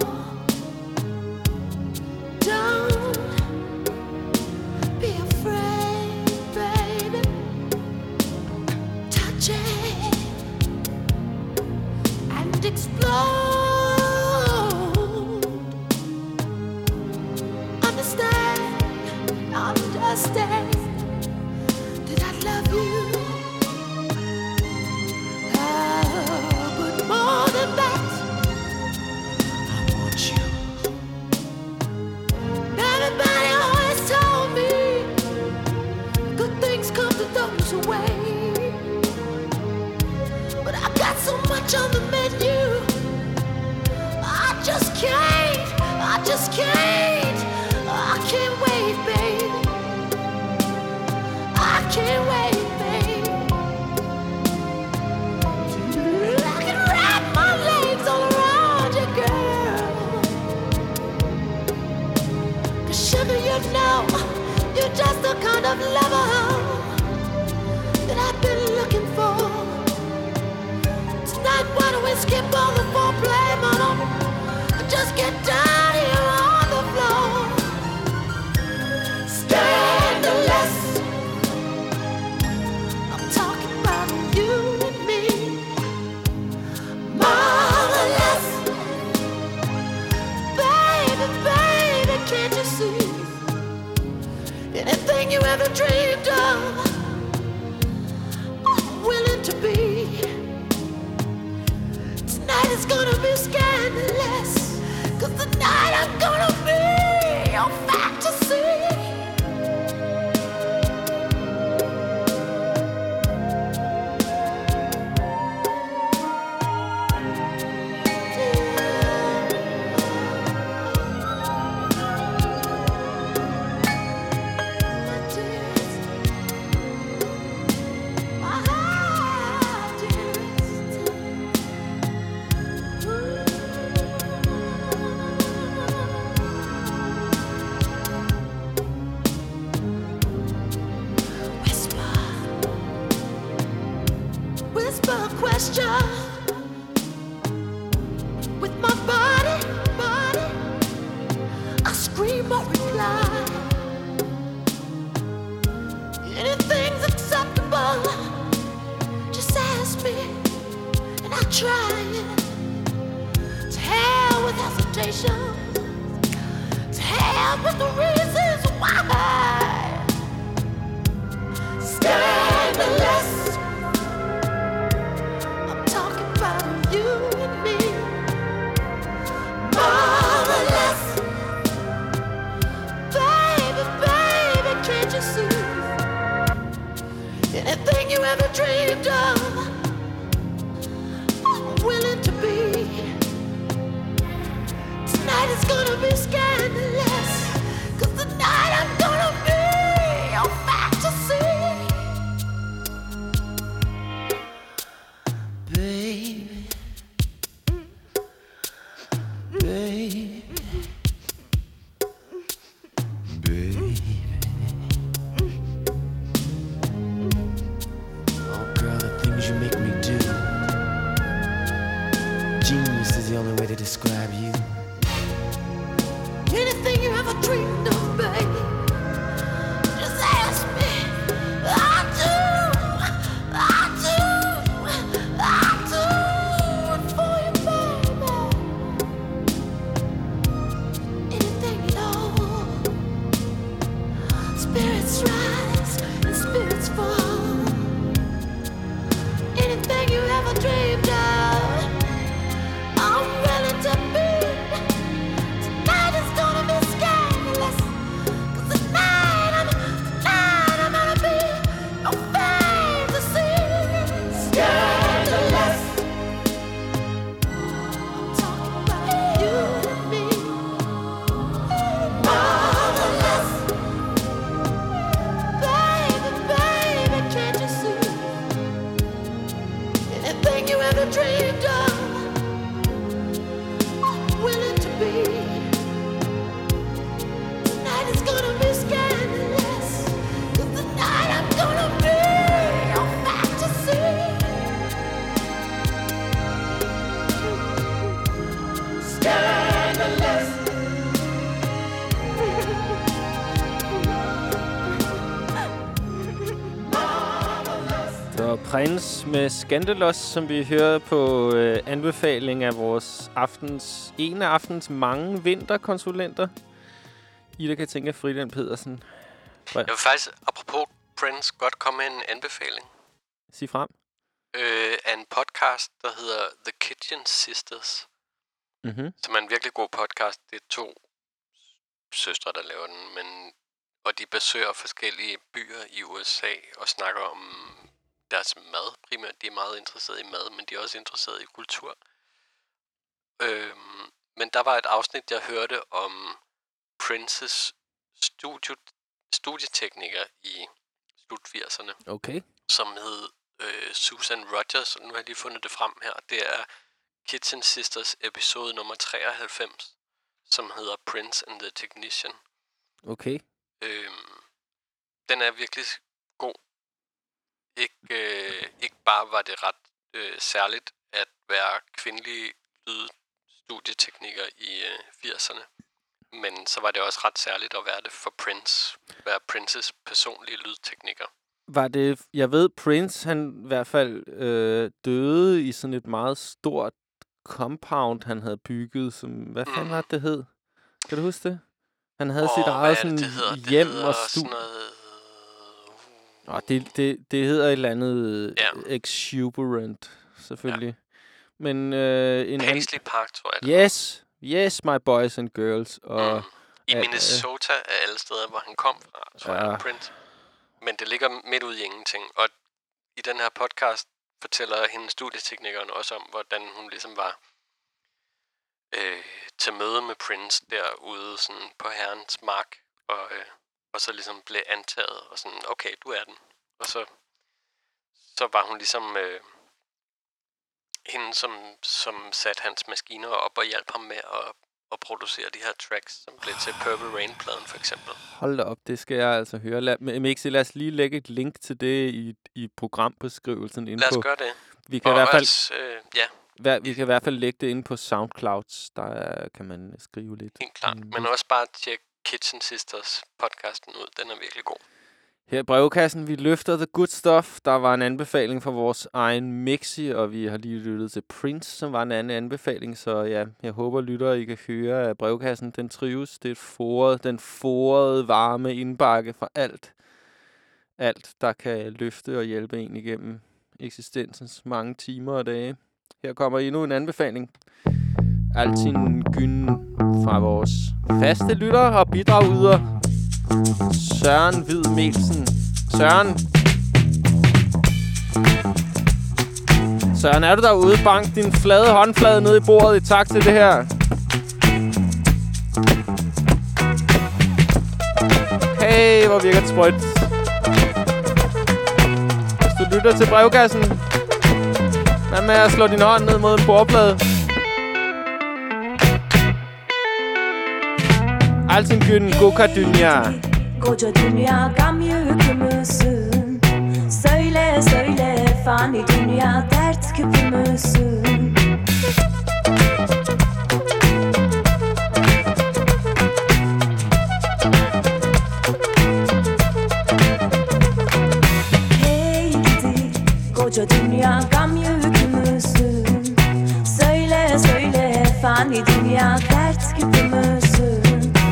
Speaker 4: Don't be afraid, baby. Touch it and explode. Understand, understand. Love you, oh, but more than that, I want you. Everybody always told me good things come to those who wait, but I got so much on the menu, I just can't, I just can't, I can't wait, babe. I can't wait, babe. I can wrap my legs all around you, girl. 'Cause sugar, you know, you're just the kind of lover that I've been looking for. Tonight, why don't we skip all the foreplay, mama, and just get down here on the floor. Scandalous. You and me, marvelous, baby, baby, can't you see? Anything you ever dreamed of, I'm willing to be. Tonight is gonna be scandalous, 'cause tonight I'm gonna be your fantasy. posture, with my body, body, I scream or reply. Anything's acceptable, just ask me, and I'll try it. To hell with hesitation, to hell with the reasons why. Scandalous, I'm talking about you and me. Marvelous, baby, baby, can't you see? Anything you ever dreamed of, I'm willing to be. Tonight is gonna be scandalous, 'cause tonight I'm gonna be your fantasy. Baby, baby, baby.
Speaker 14: Oh girl, the things you make me do. Genius is the only way to describe you.
Speaker 4: Anything you ever dreamed of, baby, just ask me. I do, I do, I do it for you, baby. Anything at all. Spirits rise and spirits fall. Anything you ever dreamed of, I'm willing to be. Tonight is gonna be scandalous, 'cause tonight I'm, tonight I'm gonna be your fantasy. Scandalous, I'm talking about you and me. Marvelous, baby, baby, can't you see? Anything you ever dreamed of, I'm willing to be. Tonight is gonna be scandalous, 'cause tonight I'm gonna be your fantasy. Scandalous.
Speaker 1: Det var Prince med Scandalous, som vi hører på øh, anbefaling af vores aftens, en af aftens mange vinterkonsulenter. Ida kan tænke Frida Pedersen.
Speaker 5: Jeg vil faktisk, apropos Prince, godt komme med en anbefaling.
Speaker 1: Sig frem.
Speaker 5: Øh, af en podcast, der hedder The Kitchen Sisters.
Speaker 1: Mhm.
Speaker 5: Som er en virkelig god podcast. Det er to søstre, der laver den. Men, og de besøger forskellige byer i U S A og snakker om deres mad primært. De er meget interesserede i mad, men de er også interesserede i kultur. Øhm, men der var et afsnit, jeg hørte om Princes studio, studietekniker i slut firserne.
Speaker 1: Okay.
Speaker 5: Som hed øh, Susan Rogers, og nu har jeg lige fundet det frem her. Det er Kitchen Sisters episode nummer treoghalvfems, som hedder Prince and the Technician.
Speaker 1: Okay.
Speaker 5: Øhm, den er virkelig god. Ikke, øh, ikke bare var det ret øh, særligt at være kvindelig lydstudietekniker i øh, firserne, men så var det også ret særligt at være det for Prince. Være Princes personlige lydtekniker.
Speaker 1: Var det... Jeg ved, Prince, han i hvert fald øh, døde i sådan et meget stort compound, han havde bygget, som... Hvad fanden var det, det hed? Kan du huske det? Han havde
Speaker 5: Åh,
Speaker 1: sit
Speaker 5: hvad
Speaker 1: eget
Speaker 5: er det,
Speaker 1: sådan
Speaker 5: det hedder? Det
Speaker 1: hjem
Speaker 5: hedder
Speaker 1: og
Speaker 5: sådan
Speaker 1: studie.
Speaker 5: noget...
Speaker 1: Åh, det, det, det hedder et eller andet
Speaker 5: Ja.
Speaker 1: exuberant, selvfølgelig. Men øh, en
Speaker 5: Paisley Park, tror jeg. Det
Speaker 1: Yes, yes, my boys and girls. Og,
Speaker 5: Mm. I
Speaker 1: øh,
Speaker 5: Minnesota er alle steder, hvor han kom fra, tror
Speaker 1: Ja.
Speaker 5: jeg, Prince. Men det ligger midt ude i ingenting. Og i den her podcast fortæller hendes studieteknikeren også om, hvordan hun ligesom var øh, til møde med Prince derude sådan på herrens mark. Og, øh, og så ligesom blev antaget og sådan, okay, du er den. Og så, så var hun ligesom øh, hende, som, som satte hans maskiner op og hjalp ham med at, at producere de her tracks, som blev til Purple Rain-pladen for eksempel.
Speaker 1: Hold da op, det skal jeg altså høre. Lad, Mixi, lad os lige lægge et link til det i, i programbeskrivelsen inde
Speaker 5: Lad os
Speaker 1: på.
Speaker 5: gøre det.
Speaker 1: Vi kan
Speaker 5: og
Speaker 1: i hvert fald,
Speaker 5: også, øh, ja.
Speaker 1: hver, vi kan i hvert fald lægge det inde på SoundCloud. Der er, kan man skrive lidt.
Speaker 5: Helt klart.
Speaker 1: Mm,
Speaker 5: Men også bare tjek Kitchen Sisters podcasten ud. Den er virkelig god.
Speaker 1: Her i brevkassen, vi løfter the good stuff. Der var en anbefaling fra vores egen Mixi, og vi har lige lyttet til Prince, som var en anden anbefaling. Så ja, jeg håber, lyttere, I kan høre, at brevkassen, den trives. Det er et foret, den forede varme indbakke for alt. Alt, der kan løfte og hjælpe en igennem eksistensens mange timer og dage. Her kommer endnu en anbefaling. Altin Gyn fra vores faste lytter og bidragyder. Søren Hvid Melsen. Søren. Søren, er du derude? Bank din flade håndflade ned i bordet i takt til det her. Hey, hvor virker det sprødt. Hvis du lytter til brevkassen, hvad med at slå din hånd ned mod en bordplade? Altin Gyn, Goka Dünya.
Speaker 15: Koca dünya gam yükümüzsün. Söyle söyle fani dünya dert küpümüzsün. Hey gidi koca dünya gam yükümüzsün. Söyle söyle fani dünya dert küpümüzsün.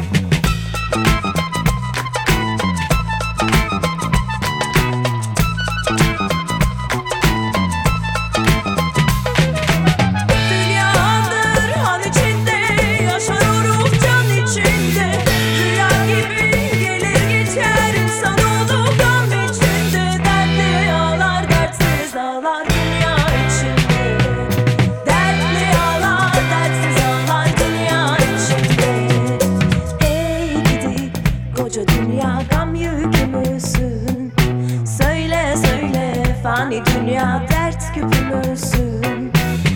Speaker 15: Fani dünya dert küpümüzsün.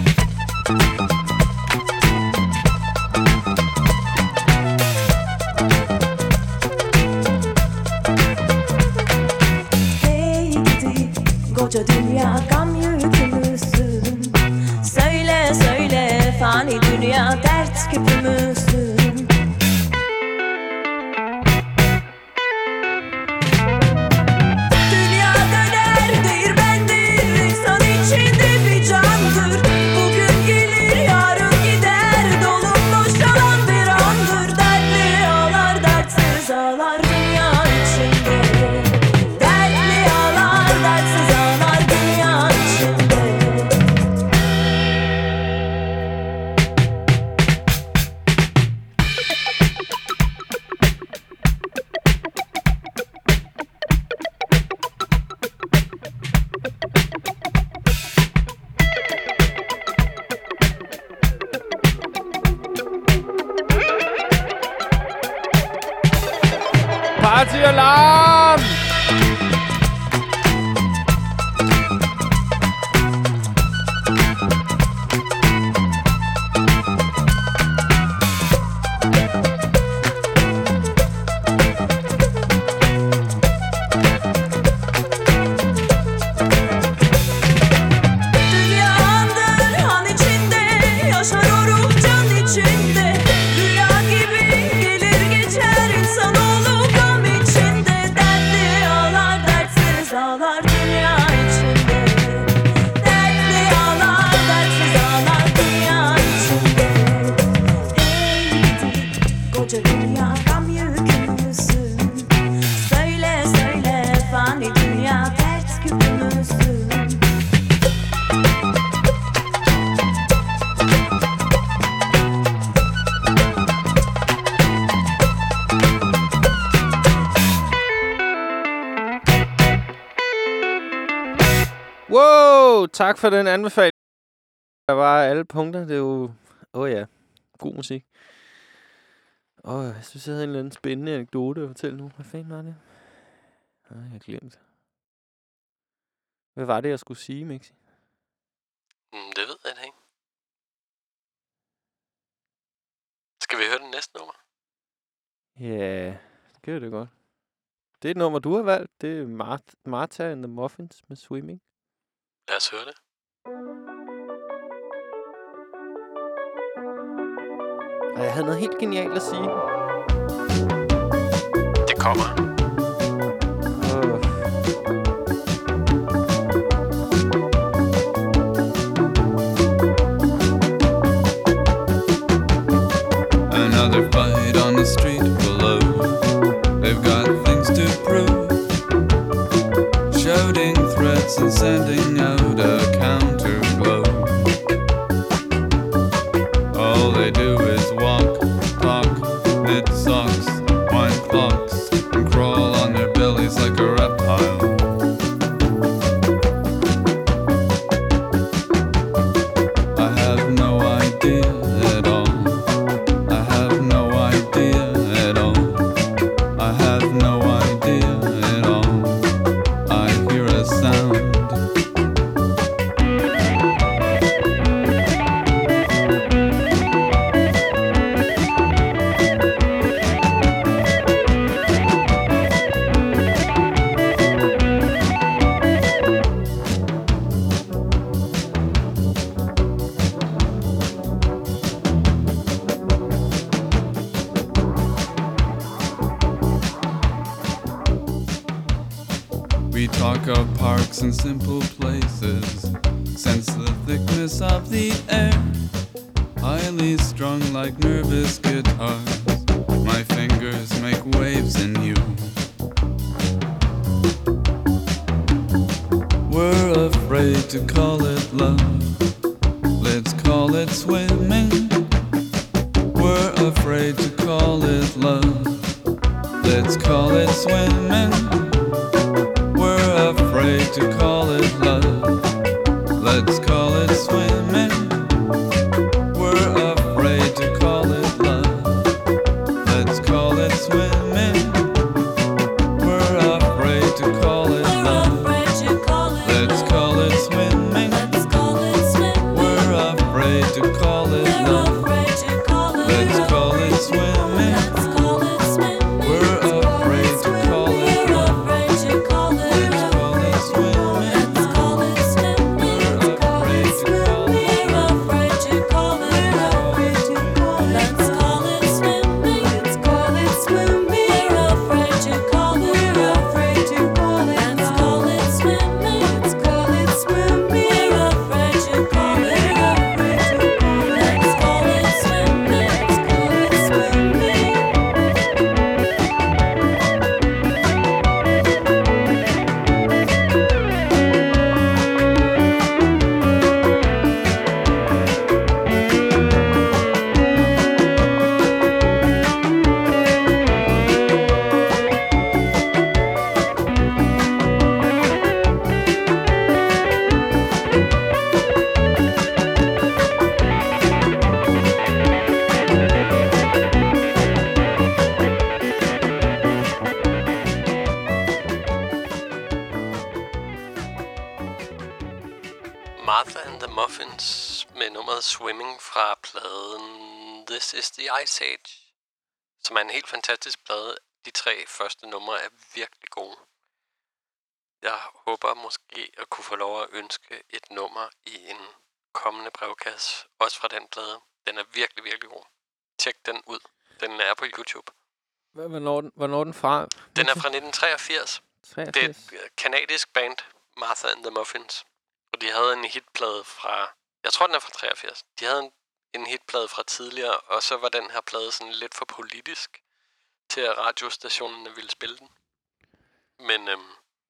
Speaker 15: Hey gidi koca dünya gam yükümüzsün. Söyle söyle fani dünya dert küpümüzsün.
Speaker 1: Partyalarm! Wow, tak for den anbefaling. Der var alle punkter. Det er jo... Åh oh ja, god musik. Åh, oh, jeg synes, jeg havde en eller anden spændende anekdote at fortælle nu. Hvad fanden var det? Nej, jeg har glemt. Hvad var det, jeg skulle sige, Mixi?
Speaker 5: Mm, det ved jeg ikke. Skal vi næste nummer?
Speaker 1: Ja, det kan det godt. Det er et nummer, du har valgt. Det er Marth- Martha and the Muffins med Swimming.
Speaker 5: Lad os høre det.
Speaker 1: Og jeg havde noget helt genialt at sige.
Speaker 5: Det kommer.
Speaker 16: Another fight on the street below. They've got things to prove. Shouting threats and sending out a counter glow. All they do is walk, talk, knit socks, wind clocks, and crawl on their bellies like a reptile. I have no idea at all. I have no idea at all. I have no idea at all. I hear a sound. We talk of parks and simple places, sense the thickness of the air, highly strung like nervous guitars. My fingers make waves in you. We're afraid to call it love. Let's call it swimming. We're afraid to call it love. Let's call it swimming. We're afraid to call it love. Let's call it swimming. We're afraid to call it love. Let's call it swimming. We're afraid to call it love. Let's call it swimming. We're afraid to call it love. Let's call it swimming. We're afraid to call it love.
Speaker 5: Martha and the Muffins med nummeret Swimming fra pladen This is the Ice Age, som er en helt fantastisk plade. De tre første numre er virkelig gode. Jeg håber måske at kunne få lov at ønske et nummer i en kommende brevkasse, også fra den plade. Den er virkelig, virkelig god. Tjek den ud. Den er på YouTube.
Speaker 1: Hvornår, hvornår er den fra?
Speaker 5: Den er fra nitten treogfirs.
Speaker 1: treogfirs.
Speaker 5: Det er et kanadisk band, Martha and the Muffins. Og de havde en hitplade fra... Jeg tror, den er fra treogfirs. De havde en, en hitplade fra tidligere, og så var den her plade sådan lidt for politisk til, at radiostationerne ville spille den. Men øhm,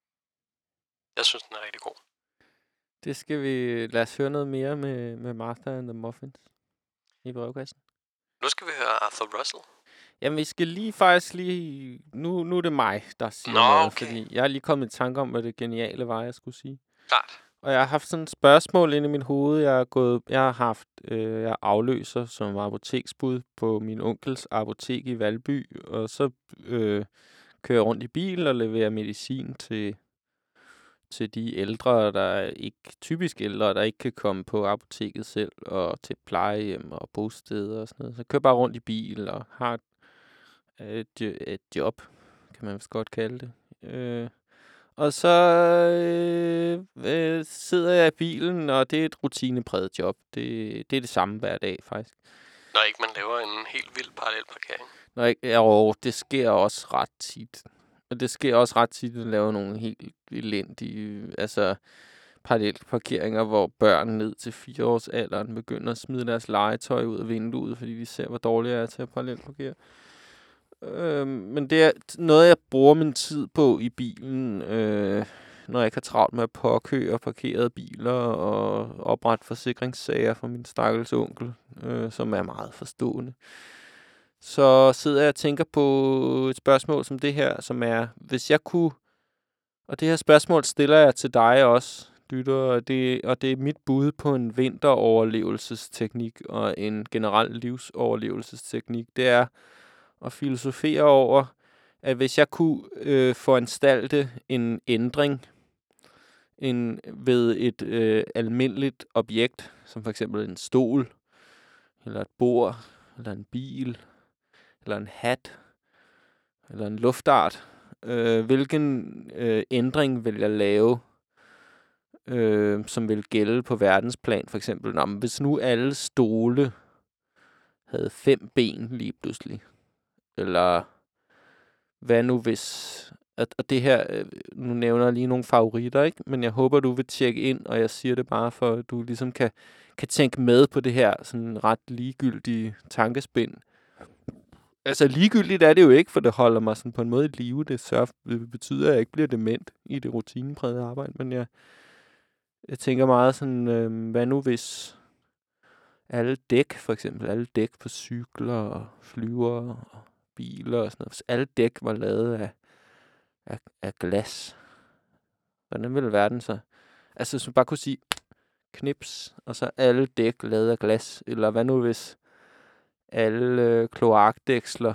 Speaker 5: jeg synes, den er rigtig god.
Speaker 1: Det skal vi... Lad os høre noget mere med, med Martha and the Muffins i brevkassen.
Speaker 5: Nu skal vi høre Arthur Russell.
Speaker 1: Jamen, vi skal lige faktisk lige... Nu, nu er det mig, der siger
Speaker 5: Nå,
Speaker 1: noget,
Speaker 5: okay.
Speaker 1: fordi jeg har lige kommet i tanke om, hvad det geniale var, jeg skulle sige.
Speaker 5: Klart.
Speaker 1: Og jeg har haft sådan et spørgsmål inde i mit hoved. Jeg har gået, jeg har haft, øh, jeg afløser som apoteksbud på min onkels apotek i Valby, og så øh, kører jeg rundt i bil og leverer medicin til til de ældre, der er ikke typisk ældre, der ikke kan komme på apoteket selv, og til plejehjem og bosteder og sådan noget. Så kører bare rundt i bil og har et, et, et job, kan man vist godt kalde det. Øh, og så øh, øh, sidder jeg i bilen, og det er et rutinepræget job. Det, det er det samme hver dag, faktisk.
Speaker 5: Når ikke man laver en helt vild parallelparkering.
Speaker 1: Når ikke, ja, og det sker også ret tit. Og det sker også ret tit, at lave nogle helt elendige, altså parallelparkeringer, hvor børn ned til fire års alderen begynder at smide deres legetøj ud af vinduet, fordi de ser, hvor dårlige jeg er til at parallelparkere. Øh, men det er noget, jeg bruger min tid på i bilen, øh, når jeg ikke har travlt med at påkøre parkerede biler og oprette forsikringssager for min stakkels onkel, øh, som er meget forstående. Så sidder jeg og tænker på et spørgsmål som det her, som er, hvis jeg kunne, og det her spørgsmål stiller jeg til dig også, lytter, og det, og det er mit bud på en vinteroverlevelsesteknik og en generel livsoverlevelsesteknik, det er at filosofere over, at hvis jeg kunne øh, foranstalte en ændring en, ved et øh, almindeligt objekt, som for eksempel en stol, eller et bord, eller en bil, eller en hat, eller en luftart, øh, hvilken øh, ændring vil jeg lave, øh, som vil gælde på verdensplan, for eksempel. Nå, men hvis nu alle stole havde fem ben lige pludselig, eller hvad nu hvis, at, og det her, øh, nu nævner jeg lige nogle favoritter, ikke? Men jeg håber, du vil tjekke ind, og jeg siger det bare for, at du ligesom kan, kan tænke med på det her sådan ret ligegyldige tankespind. Altså ligegyldigt er det jo ikke, for det holder mig sådan på en måde i live. Det, sørger, det betyder, at jeg ikke bliver dement i det rutineprægede arbejde, men jeg, jeg tænker meget sådan, øh, hvad nu hvis alle dæk, for eksempel alle dæk på cykler og flyver og biler og sådan noget, hvis alle dæk var lavet af, af, af glas, hvordan ville verden så? Altså, hvis man bare kunne sige knips, og så alle dæk lavet af glas, eller hvad nu hvis alle øh, kloakdæksler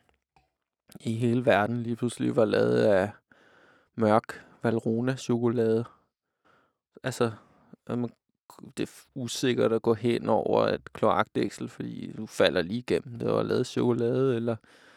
Speaker 1: i hele verden lige pludselig var lavet af mørk Valrhona-chokolade. Altså, det er usikkert at gå hen over et kloakdæksel, fordi du falder lige igennem. Det var lavet chokolade, eller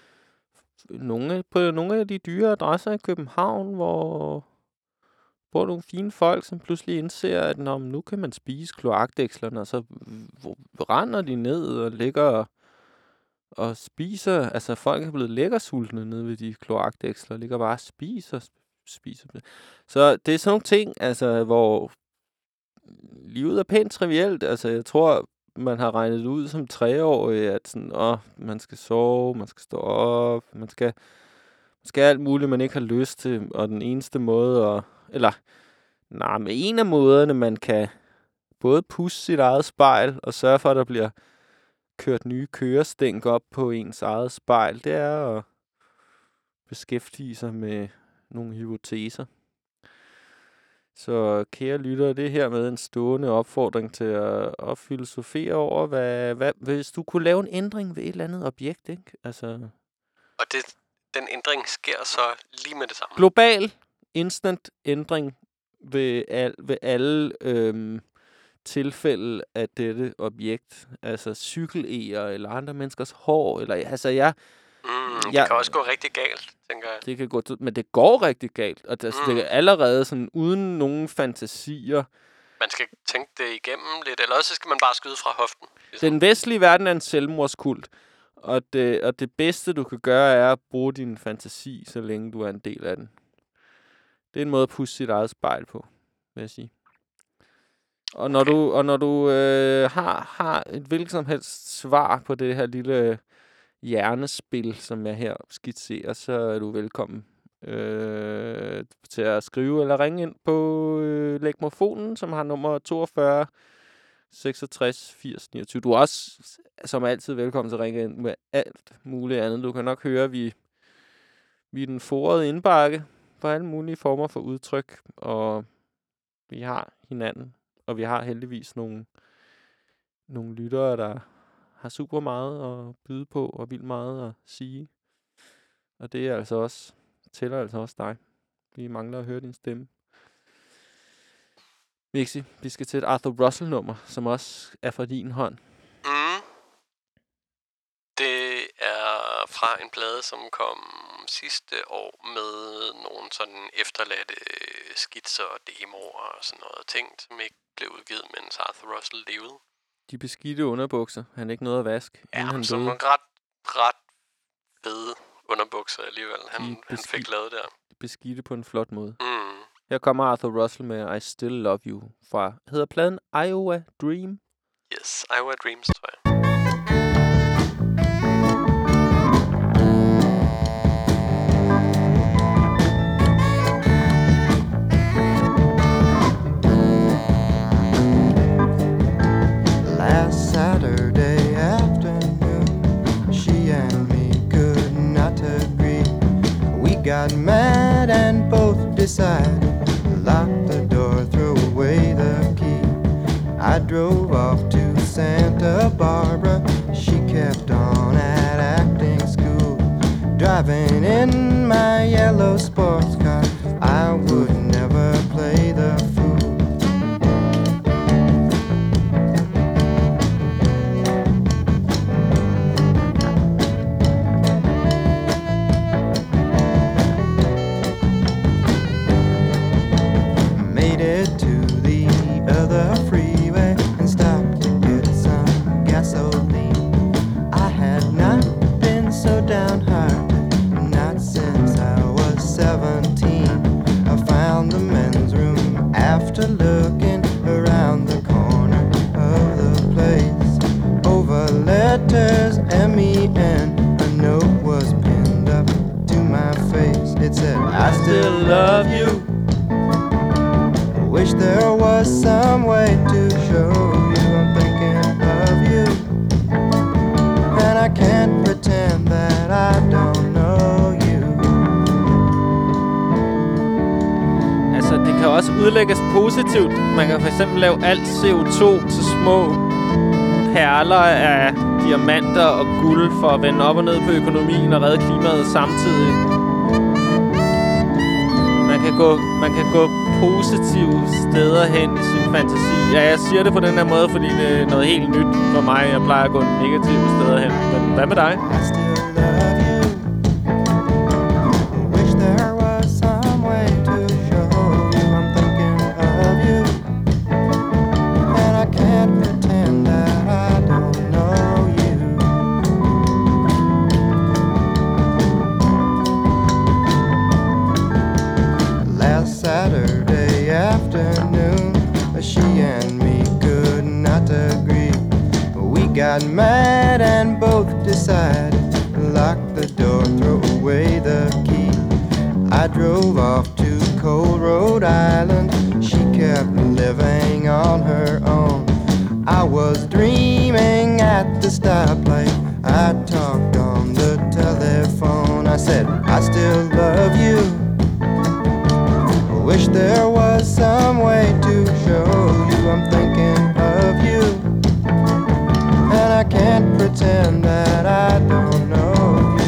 Speaker 1: nogle, på nogle af de dyre adresser i København, hvor bor nogle fine folk, som pludselig indser, at nå, nu kan man spise kloakdækslerne, og så render de ned og ligger og og spiser, altså folk er blevet lækkersultne nede ved de kloakdæksler, ligger bare og spiser, spiser. Så det er sådan nogle ting, altså, hvor livet er pænt trivielt. Altså, jeg tror, man har regnet ud som treårig, at sådan, åh, man skal sove, man skal stå op, man skal, man skal alt muligt, man ikke har lyst til, og den eneste måde, at, eller, nej, men en af måderne, man kan både pusse sit eget spejl, og sørge for, at der bliver kørt nye kørestænk op på ens eget spejl, det er at beskæftige sig med nogle hypoteser. Så kære lyttere, det her med en stående opfordring til at, at filosofere over, hvad, hvad, hvis du kunne lave en ændring ved et eller andet objekt, ikke? Altså,
Speaker 5: og det, den ændring sker så lige med det samme.
Speaker 1: Global, instant ændring ved, al, ved alle øhm, tilfælde af dette objekt. Altså cykel-eger, eller andre menneskers hår, eller altså jeg...
Speaker 5: Mm, det
Speaker 1: jeg,
Speaker 5: kan også gå rigtig galt, tænker jeg.
Speaker 1: Det kan gå, men det går rigtig galt, og det, altså,
Speaker 5: Mm.
Speaker 1: det er allerede sådan, uden nogen fantasier.
Speaker 5: Man skal tænke det igennem lidt, eller også skal man bare skyde fra hoften. Ligesom.
Speaker 1: Den vestlige verden er en selvmordskult, og det, og det bedste, du kan gøre, er at bruge din fantasi, så længe du er en del af den. Det er en måde at pusse sit eget spejl på, vil jeg sige. Og når du, og når du øh, har, har et hvilket som helst svar på det her lille hjernespil, som jeg her skitserer, så er du velkommen øh, til at skrive eller ringe ind på øh, Legmofonen, som har nummer toogfyrre seksogtres firs niogtyve. Du er også, som altid, velkommen til at ringe ind med alt muligt andet. Du kan nok høre, at vi, vi er den forrede indbakke for alle mulige former for udtryk, og vi har hinanden, og vi har heldigvis nogle, nogle lyttere, der har super meget at byde på, og vildt meget at sige. Og det er altså også, tæller altså også dig. Vi mangler at høre din stemme. Mixi, vi skal til et Arthur Russell-nummer, som også er fra din hånd.
Speaker 5: Mm. Det er fra en plade, som kom sidste år med nogle sådan efterladte skitser og demoer og sådan noget ting, som ikke blev udgivet, mens Arthur Russell levede.
Speaker 1: De beskidte underbukser. Han er ikke noget at vaske,
Speaker 5: Ja,
Speaker 1: inden han
Speaker 5: som
Speaker 1: døde.
Speaker 5: nogle ret, ret fede underbukser alligevel, han,
Speaker 1: De
Speaker 5: han fik lavet der.
Speaker 1: Beskidte på en flot måde.
Speaker 5: Mm.
Speaker 1: Her kommer Arthur Russell med I Still Love You fra, hedder pladen Iowa Dream?
Speaker 5: Yes, Iowa Dreams, tror jeg.
Speaker 17: Last Saturday afternoon, she and me could not agree. We got mad and both decided, lock the door, throw away the key. I drove off to Santa Barbara, she kept on at acting school. Driving in my yellow sports car, I would never play the fool. Made it to the other freeway and stopped to get some gasoline. I had not been so downhearted, not since I was seventeen. I found the men's room after looking around the corner of the place. Over letters M E N, a note was pinned up to my face. It said, I still love you. Wish there was some way to show you I'm thinking of you. And I can't pretend that I don't know you.
Speaker 1: Altså, det kan også udlægges positivt. Man kan for eksempel lave alt C O to til små perler af diamanter og guld for at vende op og ned på økonomien og redde klimaet samtidig. Man kan gå, man kan gå positive steder hen i sin fantasi. Ja, jeg siger det på den her måde, fordi det er noget helt nyt for mig. Jeg plejer at gå negative steder hen. Men hvad med dig?
Speaker 17: Wish there was some way to show you I'm thinking of you. And I can't pretend that I don't know you. Last Saturday afternoon, she and me could not agree. We got mad and both decided, lock the door, throw away the key. I drove off to cold Rhode Island, she kept living on her own. I was dreaming at the stoplight, I talked on the telephone. I said, I still love you. Wish there was some way to show you I'm thinking of you. And I can't pretend that I don't know you.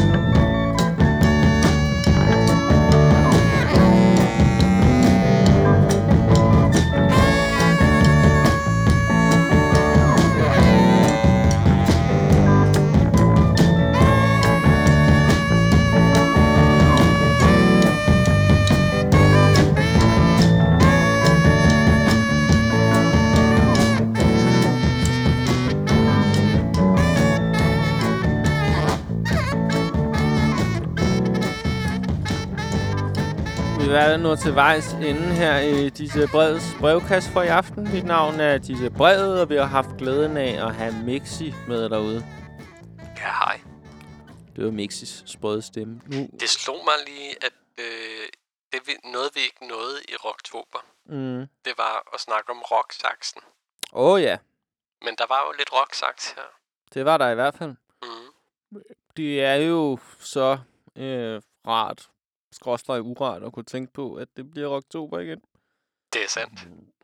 Speaker 1: Vi er nået til vejs ende her i D J Breds brevkasse for i aften. Mit navn er D J Bred, og vi har haft glæden af at have Mixi med derude.
Speaker 5: Ja, hej.
Speaker 1: Det var Mixis sprøde stemme. Nu.
Speaker 5: Det slog mig lige, at øh, det vi, noget vi ikke nåede i Rocktober,
Speaker 1: Mm.
Speaker 5: det var at snakke om rocksaksen.
Speaker 1: Åh oh, ja,
Speaker 5: Men der var jo lidt rocksaks her.
Speaker 1: det var der i hvert fald.
Speaker 5: Mm.
Speaker 1: Det er jo så øh, rart, skråstreg urart, at kunne tænke på, at det bliver Rocktober igen.
Speaker 5: Det er sandt.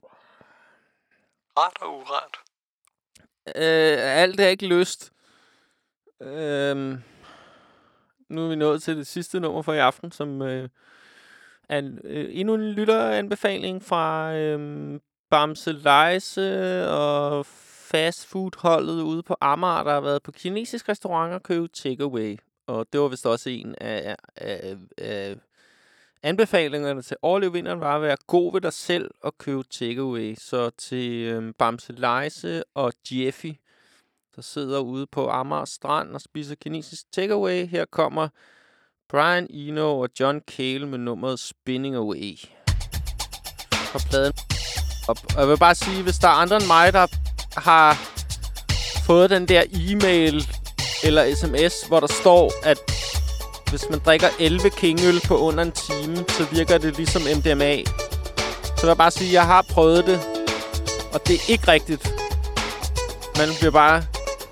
Speaker 5: Ret og uret.
Speaker 1: Øh, alt er ikke lyst. Øh, nu er vi nået til det sidste nummer for i aften, som øh, er en, øh, endnu en lytteranbefaling fra øh, Bamse Leise og fastfood-holdet ude på Amager, der har været på kinesisk restaurant og købe takeaway. Og det var vist også en af, af, af anbefalingerne til overlevvinderen var at være god ved dig selv og købe takeaway. Så til øhm, Bamse Leise og Jeffy, der sidder ude på Amager Strand og spiser kinesisk takeaway. Her kommer Brian Eno og John Cale med nummeret Spinning Away fra pladen. Og jeg vil bare sige, hvis der er andre end mig, der har fået den der e-mail eller sms, hvor der står, at hvis man drikker elleve kingøl på under en time, så virker det ligesom M D M A. Så vil jeg bare sige, at jeg har prøvet det, og det er ikke rigtigt. Man bliver bare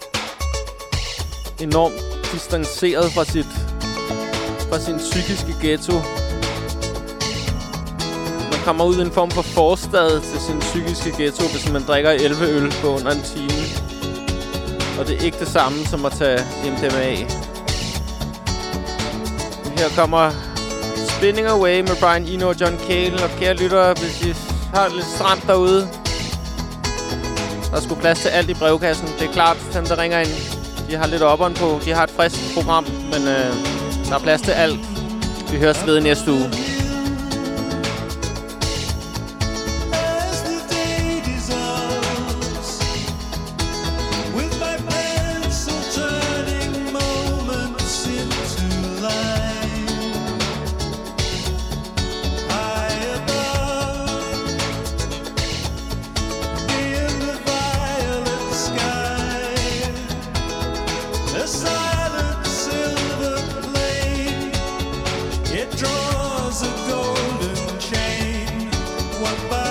Speaker 1: enormt distanceret fra sit fra sin psykiske ghetto. Man kommer ud i en form for forstad til sin psykiske ghetto, hvis man drikker elleve øl på under en time. Og det er ikke det samme som at tage M D M A. Her kommer Spinning Away med Brian Eno og John Cale. Og kære lyttere, hvis I har lidt stramt derude, der er sgu plads til alt i brevkassen. Det er klart, dem der ringer ind, de har lidt opperen på. De har et frisk program, men øh, der er plads til alt. Vi høres ved næste uge.
Speaker 4: It draws a golden chain, one by